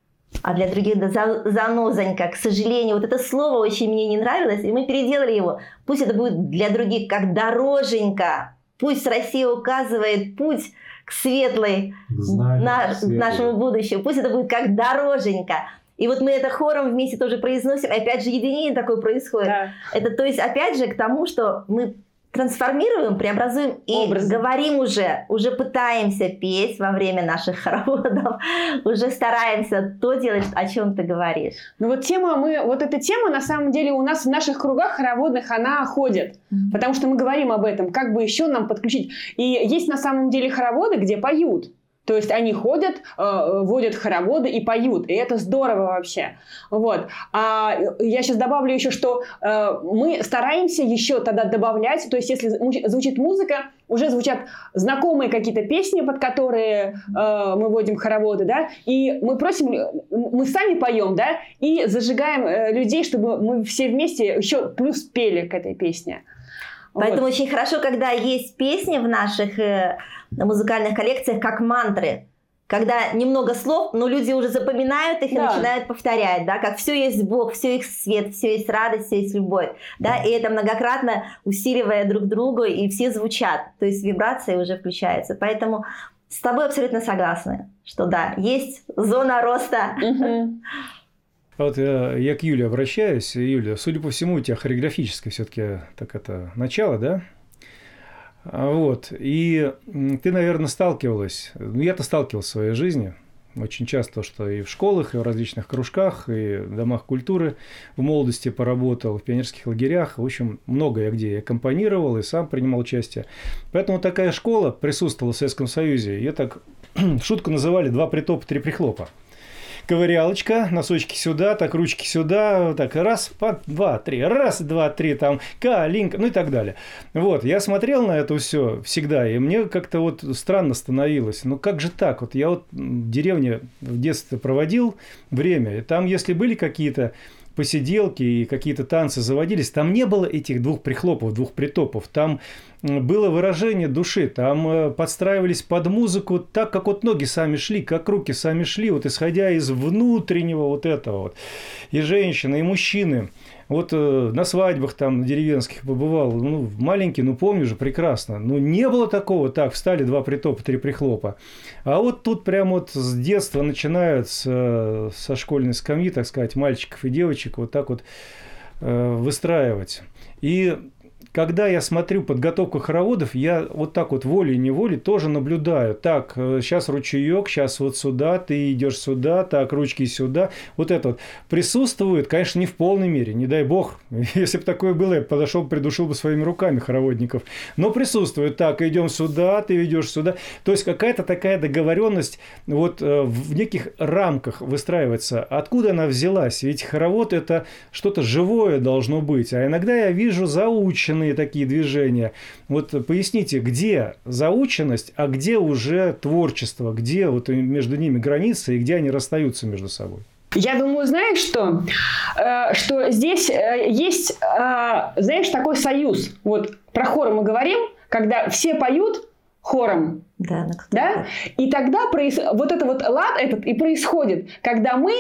А для других да, занозонька, к сожалению, вот это слово очень мне не нравилось, и мы переделали его. Пусть это будет для других как дороженька. Пусть Россия указывает путь к светлой, Знаю, на, к нашему будущему. Пусть это будет как дороженька. И вот мы это хором вместе тоже произносим. И опять же, единение такое происходит. Да. Это, то есть, опять же, к тому, что мы трансформируем, преобразуем и Образы. говорим уже, уже пытаемся петь во время наших хороводов, уже стараемся то делать, о чем ты говоришь. Ну вот тема, мы, вот эта тема на самом деле у нас в наших кругах хороводных, она ходит, mm-hmm. потому что мы говорим об этом, как бы еще нам подключить. И есть на самом деле хороводы, где поют. То есть они ходят, э, водят хороводы и поют. И это здорово вообще. Вот. А я сейчас добавлю еще, что э, мы стараемся еще тогда добавлять. То есть если звучит музыка, уже звучат знакомые какие-то песни, под которые э, мы водим хороводы, да, и мы просим, мы сами поем, да, и зажигаем э, людей, чтобы мы все вместе еще плюс пели к этой песне. Поэтому вот. Очень хорошо, когда есть песни в наших э, музыкальных коллекциях, как мантры. Когда немного слов, но люди уже запоминают их и да. начинают повторять, да, как все есть Бог, все есть свет, все есть радость, все есть любовь, да, и это многократно усиливая друг друга, и все звучат, то есть вибрации уже включаются. Поэтому с тобой абсолютно согласна, что да, есть зона роста. Вот я, я к Юле обращаюсь. Юля, судя по всему, у тебя хореографическое все-таки так это начало, да? Вот. И ты, наверное, сталкивалась, ну, я-то сталкивался в своей жизни очень часто, что и в школах, и в различных кружках, и в домах культуры в молодости поработал, в пионерских лагерях. В общем, много я где я компонировал и сам принимал участие. Поэтому такая школа присутствовала в Советском Союзе. Ее так шутку называли «два притопа, три прихлопа». Ковырялочка, носочки сюда, так ручки сюда, так раз, два, три, раз, два, три, там, калинка, ну и так далее. Вот, я смотрел на это все всегда, и мне как-то вот странно становилось. Ну как же так? Вот я вот в деревне в детстве проводил время, и там, если были какие-то посиделки и какие-то танцы заводились, там не было этих двух прихлопов, двух притопов, там было выражение души, там подстраивались под музыку так, как вот ноги сами шли, как руки сами шли, вот исходя из внутреннего вот этого вот. И женщины, и мужчины. Вот э, на свадьбах там на деревенских побывал, ну, маленький, ну, помню же прекрасно. Ну, не было такого, так, встали два притопа, три прихлопа. А вот тут прям вот с детства начинают, с, со школьной скамьи, так сказать, мальчиков и девочек вот так вот э, выстраивать. И когда я смотрю подготовку хороводов, я вот так вот волей-неволей тоже наблюдаю. Так, сейчас ручеек, сейчас вот сюда, ты идешь сюда, так, ручки сюда. Вот это вот присутствует, конечно, не в полной мере, не дай бог. Если бы такое было, я пришел, придушил бы своими руками хороводников. Но присутствует. Так, идем сюда, ты идешь сюда. То есть какая-то такая договоренность вот в неких рамках выстраивается. Откуда она взялась? Ведь хоровод – это что-то живое должно быть. А иногда я вижу заученные такие движения. Вот поясните, где заученность, а где уже творчество, где вот между ними границы и где они расстаются между собой? Я думаю, знаешь что? Э, что здесь э, есть, э, знаешь, такой союз. Вот про хор мы говорим, когда все поют хором. Да, да? И тогда проис... вот это вот лад этот и происходит, когда мы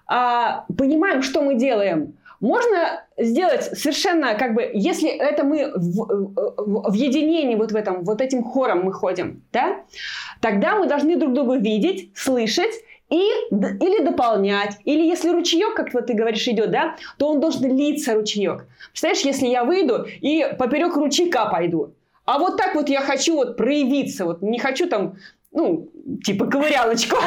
э, понимаем, что мы делаем. Можно сделать совершенно, как бы, если это мы в, в, в единении вот в этом, вот этим хором мы ходим, да, тогда мы должны друг друга видеть, слышать и, или дополнять. Или если ручеек, как вот ты говоришь, идет, да, то он должен литься, ручеек. Представляешь, если я выйду и поперек ручейка пойду, а вот так вот я хочу вот проявиться, вот не хочу там, ну, типа ковырялочку,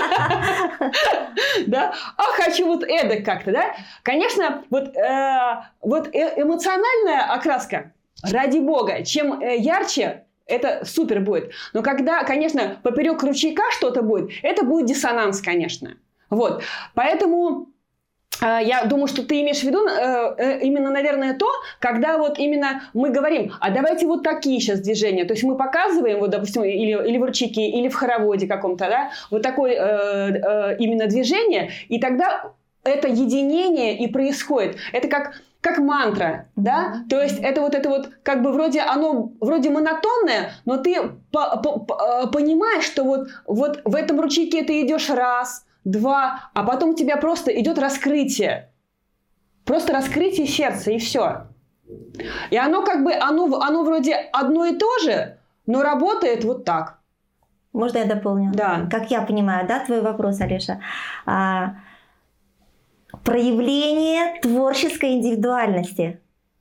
да, а хочу вот эдак как-то, да. Конечно, вот, э, вот эмоциональная окраска, ради бога, чем ярче, это супер будет. Но когда, конечно, поперек ручейка что-то будет, это будет диссонанс, конечно. Вот, поэтому... Я думаю, что ты имеешь в виду э, именно, наверное, то, когда вот именно мы говорим, а давайте вот такие сейчас движения. То есть мы показываем, вот, допустим, или, или в ручейке, или в хороводе каком-то, да, вот такое э, э, именно движение, и тогда это единение и происходит. Это как, как мантра, да, то есть это вот это вот как бы вроде оно вроде монотонное, но ты по, по, по, понимаешь, что вот, вот в этом ручейке ты идешь раз, два, а потом у тебя просто идет раскрытие. Просто раскрытие сердца, и все. И оно как бы, оно, оно вроде одно и то же, но работает вот так. Можно я дополню? Да. Как я понимаю, да, твой вопрос, Алеша? А, проявление творческой индивидуальности.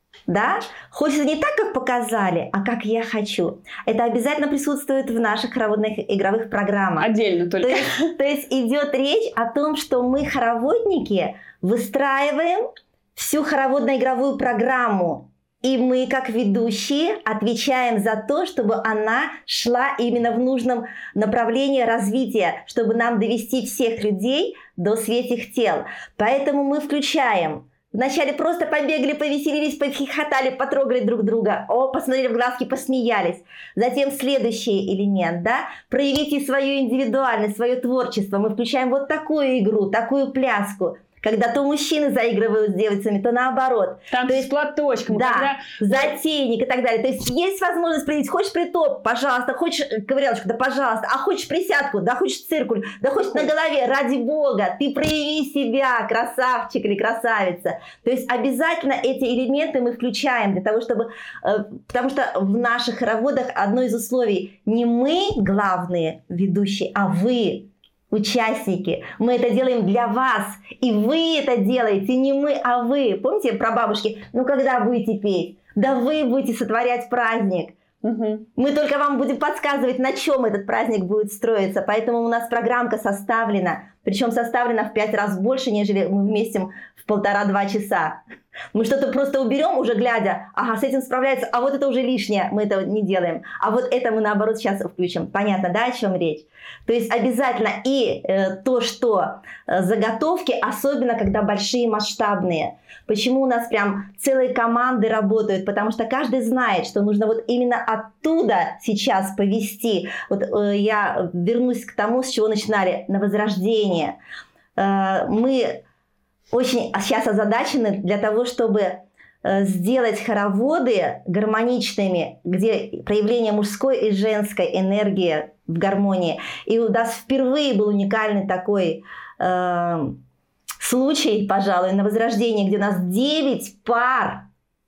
Да? Хочется не так, как показали, а как я хочу. Это обязательно присутствует в наших хороводных игровых программах. Отдельно только. То есть, то есть идет речь о том, что мы, хороводники, выстраиваем всю хороводно-игровую программу. И мы, как ведущие, отвечаем за то, чтобы она шла именно в нужном направлении развития, чтобы нам довести всех людей до светих тел. Поэтому мы включаем. Вначале просто побегали, повеселились, похихотали, потрогали друг друга, о, посмотрели в глазки, посмеялись. Затем следующий элемент, да, проявите свою индивидуальность, свое творчество. Мы включаем вот такую игру, такую пляску. Когда то мужчины заигрывают с девицами, то наоборот. Там то с есть, платочком. Да, когда... затейник и так далее. То есть есть возможность проявить. Хочешь притоп, пожалуйста. Хочешь ковырялочку, да пожалуйста. А хочешь присядку, да хочешь циркуль, да хочешь на голове, ради бога. Ты прояви себя, красавчик или красавица. То есть обязательно эти элементы мы включаем для того, чтобы... Потому что в наших хороводах одно из условий не мы главные ведущие, а вы. Участники, мы это делаем для вас, и вы это делаете, не мы, а вы. Помните про бабушки? Ну, когда будете петь? Да вы будете сотворять праздник. Угу. Мы только вам будем подсказывать, на чем этот праздник будет строиться. Поэтому у нас программка составлена, причем составлена в пять раз больше, нежели мы вместим в полтора-два часа. Мы что-то просто уберем, уже глядя, ага, с этим справляется, а вот это уже лишнее, мы этого не делаем. А вот это мы, наоборот, сейчас включим. Понятно, да, о чем речь? То есть обязательно и э, то, что э, заготовки, особенно когда большие, масштабные. Почему у нас прям целые команды работают? Потому что каждый знает, что нужно вот именно оттуда сейчас повести. Вот э, я вернусь к тому, с чего начинали, на возрождение. Э, мы... очень сейчас озадачены для того, чтобы э, сделать хороводы гармоничными, где проявление мужской и женской энергии в гармонии. И у нас впервые был уникальный такой э, случай, пожалуй, на возрождении, где у нас девять пар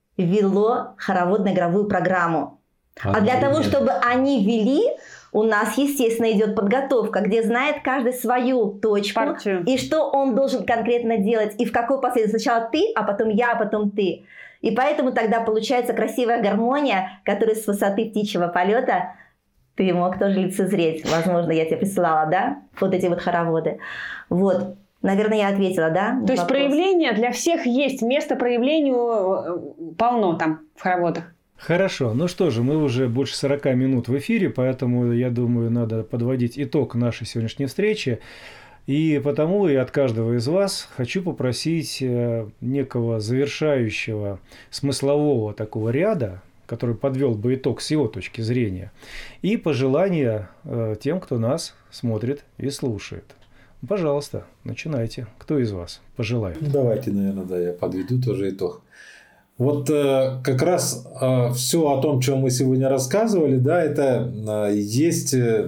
вело хороводно-игровую программу. А, а для того, чтобы они вели... У нас, естественно, идет подготовка, где знает каждый свою точку. Партию. И что он должен конкретно делать, и в какой последовательности. Сначала ты, а потом я, а потом ты. И поэтому тогда получается красивая гармония, которая с высоты птичьего полета ты мог тоже лицезреть. Возможно, я тебе присылала, да? Вот эти вот хороводы. Вот. Наверное, я ответила, да? То есть проявление для всех есть. Место проявлению полно там в хороводах. Хорошо. Ну что же, мы уже больше сорока минут в эфире, поэтому, я думаю, надо подводить итог нашей сегодняшней встречи. И потому и от каждого из вас хочу попросить некого завершающего смыслового такого ряда, который подвел бы итог с его точки зрения, и пожелания тем, кто нас смотрит и слушает. Пожалуйста, начинайте. Кто из вас пожелает? Давайте, наверное, да, я подведу тоже итог. Вот э, как раз э, все о том, чем мы сегодня рассказывали, да, это э, есть э,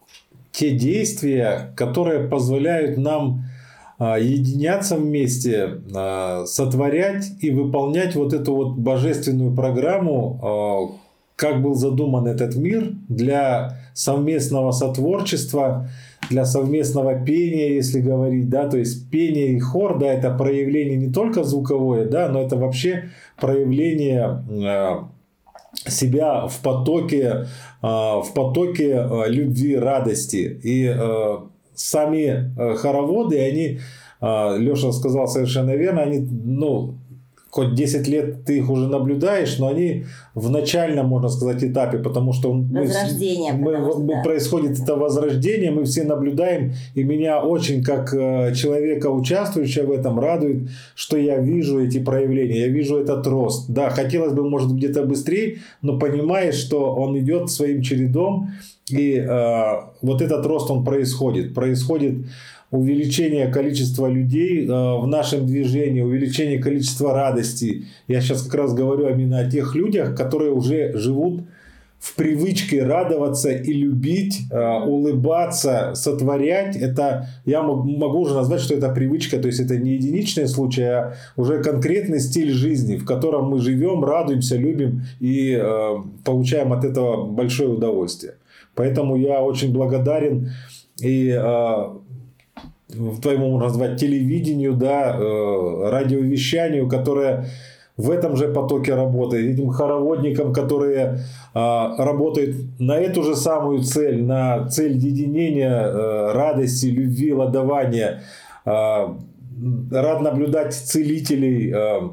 те действия, которые позволяют нам э, единяться вместе, э, сотворять и выполнять вот эту вот божественную программу, э, как был задуман этот мир для совместного сотворчества, для совместного пения, если говорить, да, то есть пение и хор, да, это проявление не только звуковое, да, но это вообще проявление э, себя в потоке, э, в потоке э, любви, радости. И э, сами э, хороводы, они, э, Леша сказал совершенно верно, они, ну, хоть десять лет ты их уже наблюдаешь, но они в начальном, можно сказать, этапе, потому что возрождение, мы, потому что, мы, да. происходит это возрождение, мы все наблюдаем, и меня очень, как человека, участвующего в этом, радует, что я вижу эти проявления, я вижу этот рост. Да, хотелось бы, может, где-то быстрее, но понимаешь, что он идет своим чередом, и э, вот этот рост, он происходит. Происходит увеличение количества людей э, в нашем движении, увеличение количества радости. Я сейчас как раз говорю именно о тех людях, которые уже живут в привычке радоваться и любить, э, улыбаться, сотворять. Это я могу уже назвать, что это привычка, то есть это не единичный случай, а уже конкретный стиль жизни, в котором мы живем, радуемся, любим и э, получаем от этого большое удовольствие. Поэтому я очень благодарен и э, твоему, можно назвать, телевидению, да, э, радиовещанию, которое в этом же потоке работает, этим хороводникам, которые а, работают на эту же самую цель, на цель единения, а, радости, любви, ладования. А, рад наблюдать целителей, а,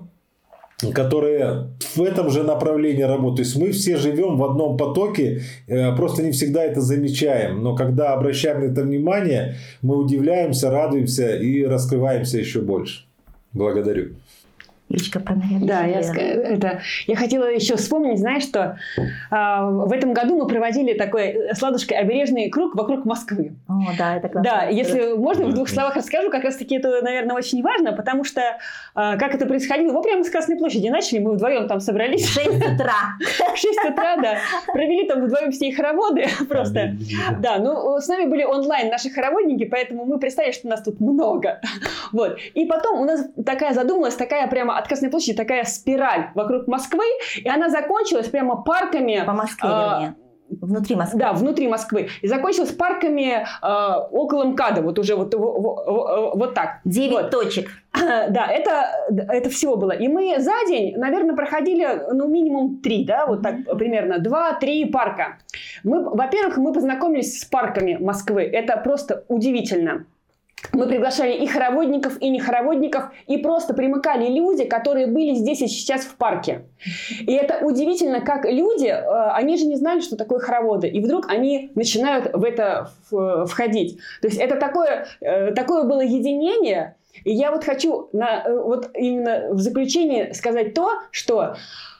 которые в этом же направлении работают. То есть мы все живем в одном потоке, просто не всегда это замечаем. Но когда обращаем на это внимание, мы удивляемся, радуемся и раскрываемся еще больше. Благодарю. Юлечка, про наряд. Да, я, это, я хотела еще вспомнить, знаешь, что а, в этом году мы проводили такой с Ладушкой обережный круг вокруг Москвы. О, да, это классно. Да, если можно, в двух словах расскажу, как раз-таки это, наверное, очень важно, потому что а, как это происходило, мы прямо с Красной площади начали, мы вдвоем там собрались. В шесть утра. В шесть утра, да. Провели там вдвоем все их хороводы просто. Да, ну с нами были онлайн наши хороводники, поэтому мы представили, что нас тут много. Вот. И потом у нас такая задумалась, такая прямо от Красной площади такая спираль вокруг Москвы, и она закончилась прямо парками. По Москве, а, вернее. Внутри Москвы. Да, внутри Москвы. И закончилась парками э, около МКАДа, вот уже вот, вот, вот, вот так. Девять вот. точек. Да, это, это всего было. И мы за день, наверное, проходили, ну, минимум три, да, вот так примерно, два-три парка. Мы, во-первых, мы познакомились с парками Москвы. Это просто удивительно. Мы приглашали и хороводников, и не хороводников, и просто примыкали люди, которые были здесь и сейчас в парке. И это удивительно, как люди, они же не знали, что такое хороводы, и вдруг они начинают в это входить. То есть это такое, такое было единение. И я вот хочу на, вот именно в заключение сказать то, что...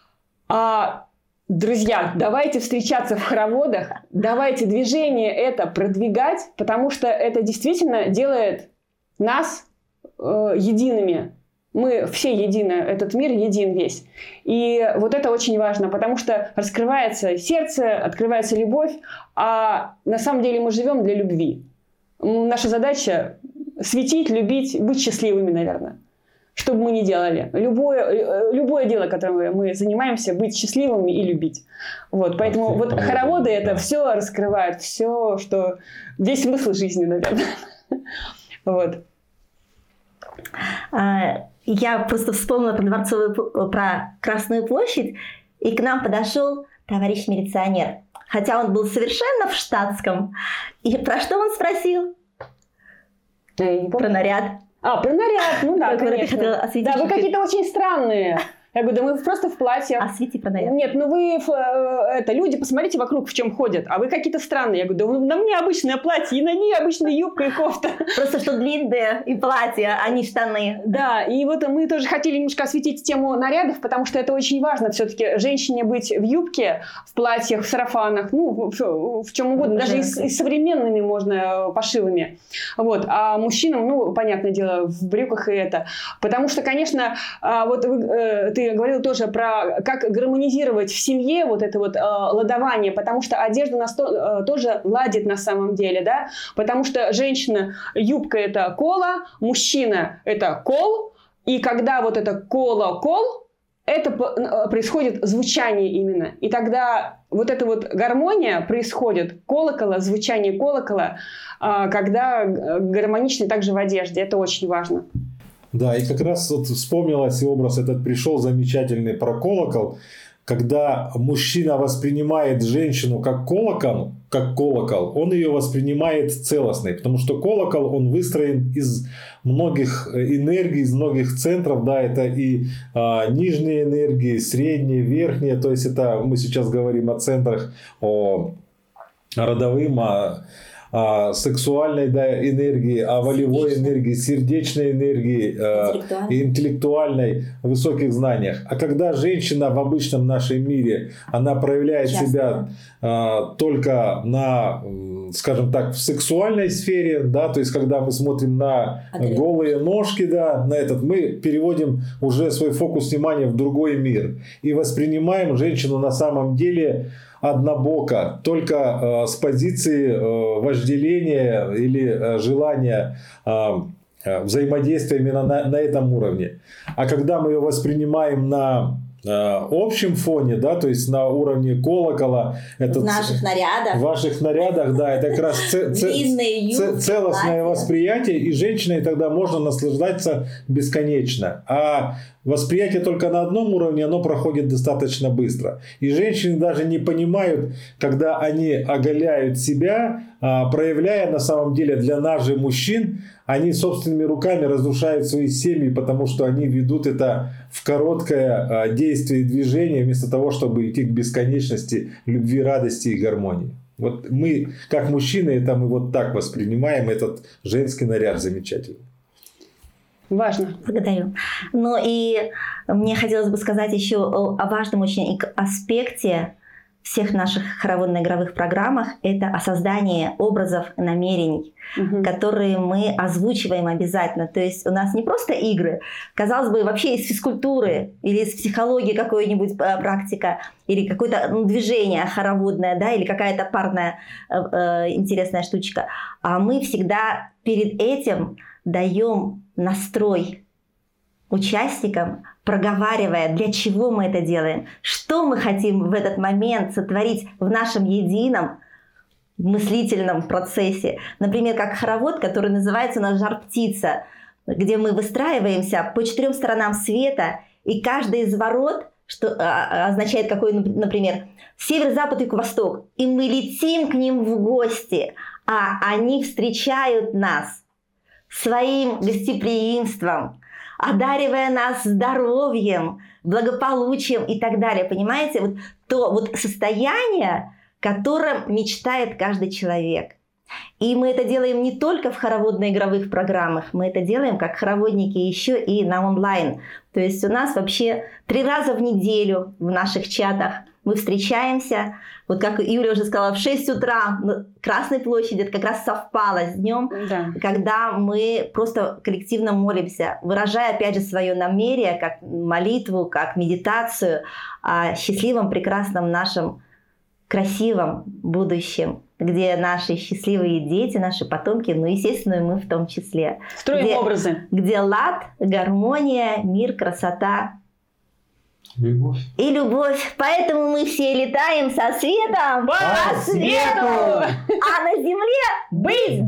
А, друзья, давайте встречаться в хороводах, давайте движение это продвигать, потому что это действительно делает нас э, едиными. Мы все едины, этот мир един весь. И вот это очень важно, потому что раскрывается сердце, открывается любовь, а на самом деле мы живем для любви. Наша задача светить, любить, быть счастливыми, наверное. Что бы мы ни делали. Любое, любое дело, которым мы занимаемся, быть счастливыми и любить. Вот, поэтому вот хороводы это все раскрывают, все, что... Весь смысл жизни, наверное. Вот. Я просто вспомнила про Дворцовую, про Красную площадь, и к нам подошел товарищ милиционер. Хотя он был совершенно в штатском. И про что он спросил? Про наряд. А, про наряд, ну да, конечно. Да, вы какие-то очень странные. Я говорю, да мы просто в платьях. Освети про наряд. Нет, ну вы, это, люди, посмотрите вокруг, в чем ходят. А вы какие-то странные. Я говорю, да на мне обычное платье, и на ней обычная юбка и кофта. Просто что длинные и платья, а не штаны. Да, и вот мы тоже хотели немножко осветить тему нарядов, потому что это очень важно все-таки женщине быть в юбке, в платьях, в сарафанах, ну, в, в чем угодно, даже и с, и с современными можно пошивами. Вот. А мужчинам, ну, понятное дело, в брюках и это. Потому что, конечно, вот вы, ты говорил тоже про как гармонизировать в семье вот это вот э, ладование, потому что одежда нас то, э, тоже ладит на самом деле, да, потому что женщина, юбка это кола, мужчина это кол, и когда вот это кола-кол, это происходит звучание именно, и тогда вот эта вот гармония происходит, колокола, звучание колокола, э, когда гармонично также в одежде, это очень важно. Да, и как раз вот вспомнилось, и образ этот пришел замечательный про колокол, когда мужчина воспринимает женщину как колокол, как колокол, он ее воспринимает целостной, потому что колокол, он выстроен из многих энергий, из многих центров, да, это и а, нижние энергии, средние, верхние, то есть это мы сейчас говорим о центрах, о родовым, о о сексуальной, да, энергии, о волевой сердечной энергии, сердечной энергии, интеллектуальной. Э, интеллектуальной, высоких знаниях. А когда женщина в обычном нашем мире, она проявляет Часто. себя э, только на, скажем так, в сексуальной сфере, да, то есть когда мы смотрим на Адрес. голые ножки, да, на этот, мы переводим уже свой фокус внимания в другой мир и воспринимаем женщину на самом деле однобоко, только э, с позиции э, вожделения или э, желания э, э, взаимодействия именно на, на этом уровне. А когда мы ее воспринимаем на э, общем фоне, да, то есть на уровне колокола, это в наших нарядах, в ваших нарядах, да, это как раз ц, ц, ц, целостное восприятие, и женщиной тогда можно наслаждаться бесконечно. А восприятие только на одном уровне, оно проходит достаточно быстро. И женщины даже не понимают, когда они оголяют себя, проявляя на самом деле для нас же мужчин, они собственными руками разрушают свои семьи, потому что они ведут это в короткое действие и движение, вместо того, чтобы идти к бесконечности любви, радости и гармонии. Вот мы, как мужчины, это мы вот так воспринимаем этот женский наряд замечательный. Важно. Благодарю. Ну и мне хотелось бы сказать еще о, о важном очень аспекте всех наших хороводно-игровых программах. Это о создании образов и намерений, угу. которые мы озвучиваем обязательно. То есть у нас не просто игры. Казалось бы, вообще из физкультуры или из психологии какая-нибудь практика, или какое-то ну, движение хороводное, да, или какая-то парная э, э, интересная штучка. А мы всегда перед этим даем настрой участникам, проговаривая, для чего мы это делаем, что мы хотим в этот момент сотворить в нашем едином мыслительном процессе. Например, как хоровод, который называется у нас «Жар-птица», где мы выстраиваемся по четырем сторонам света, и каждый из ворот, что означает какой, например, север, запад, юг, восток, и мы летим к ним в гости, а они встречают нас своим гостеприимством, одаривая нас здоровьем, благополучием и так далее. Понимаете? Вот то вот состояние, которым мечтает каждый человек. И мы это делаем не только в хороводно-игровых программах, мы это делаем как хороводники еще и на онлайн. То есть у нас вообще три раза в неделю в наших чатах мы встречаемся. Вот как Юля уже сказала, в шесть утра на Красной площади, это как раз совпало с днем, да. когда мы просто коллективно молимся, выражая опять же свое намерение, как молитву, как медитацию о счастливом, прекрасном нашем красивом будущем, где наши счастливые дети, наши потомки, ну, естественно, и мы в том числе. Строим где, образы. Где лад, гармония, мир, красота. Любовь. И любовь. Поэтому мы все летаем со светом по, по свету. свету, а на земле быть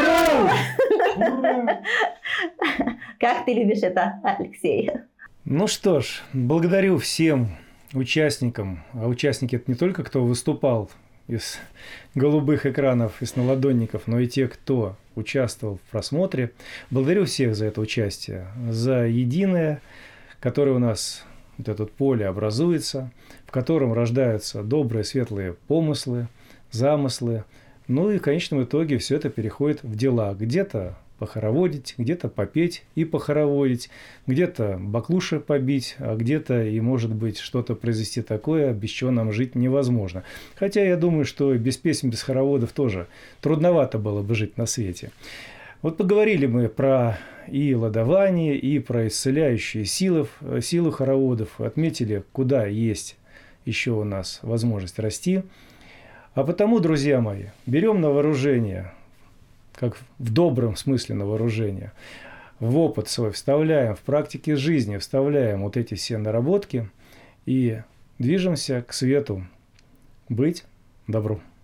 добрым. Как ты любишь это, Алексей? Ну что ж, благодарю всем участникам. А участники – это не только кто выступал из голубых экранов, из наладонников, но и те, кто участвовал в просмотре. Благодарю всех за это участие, за единое, которое у нас... Вот это поле образуется, в котором рождаются добрые, светлые помыслы, замыслы. Ну и в конечном итоге все это переходит в дела. Где-то похороводить, где-то попеть и похороводить, где-то баклуши побить, а где-то и, может быть, что-то произвести такое, без чего нам жить невозможно. Хотя я думаю, что без песен, без хороводов тоже трудновато было бы жить на свете. Вот поговорили мы про и ладование, и про исцеляющие силы, силы хороводов, отметили, куда есть еще у нас возможность расти. А потому, друзья мои, берем на вооружение, как в добром смысле на вооружение, в опыт свой вставляем, в практике жизни вставляем вот эти все наработки и движемся к свету. Быть добру.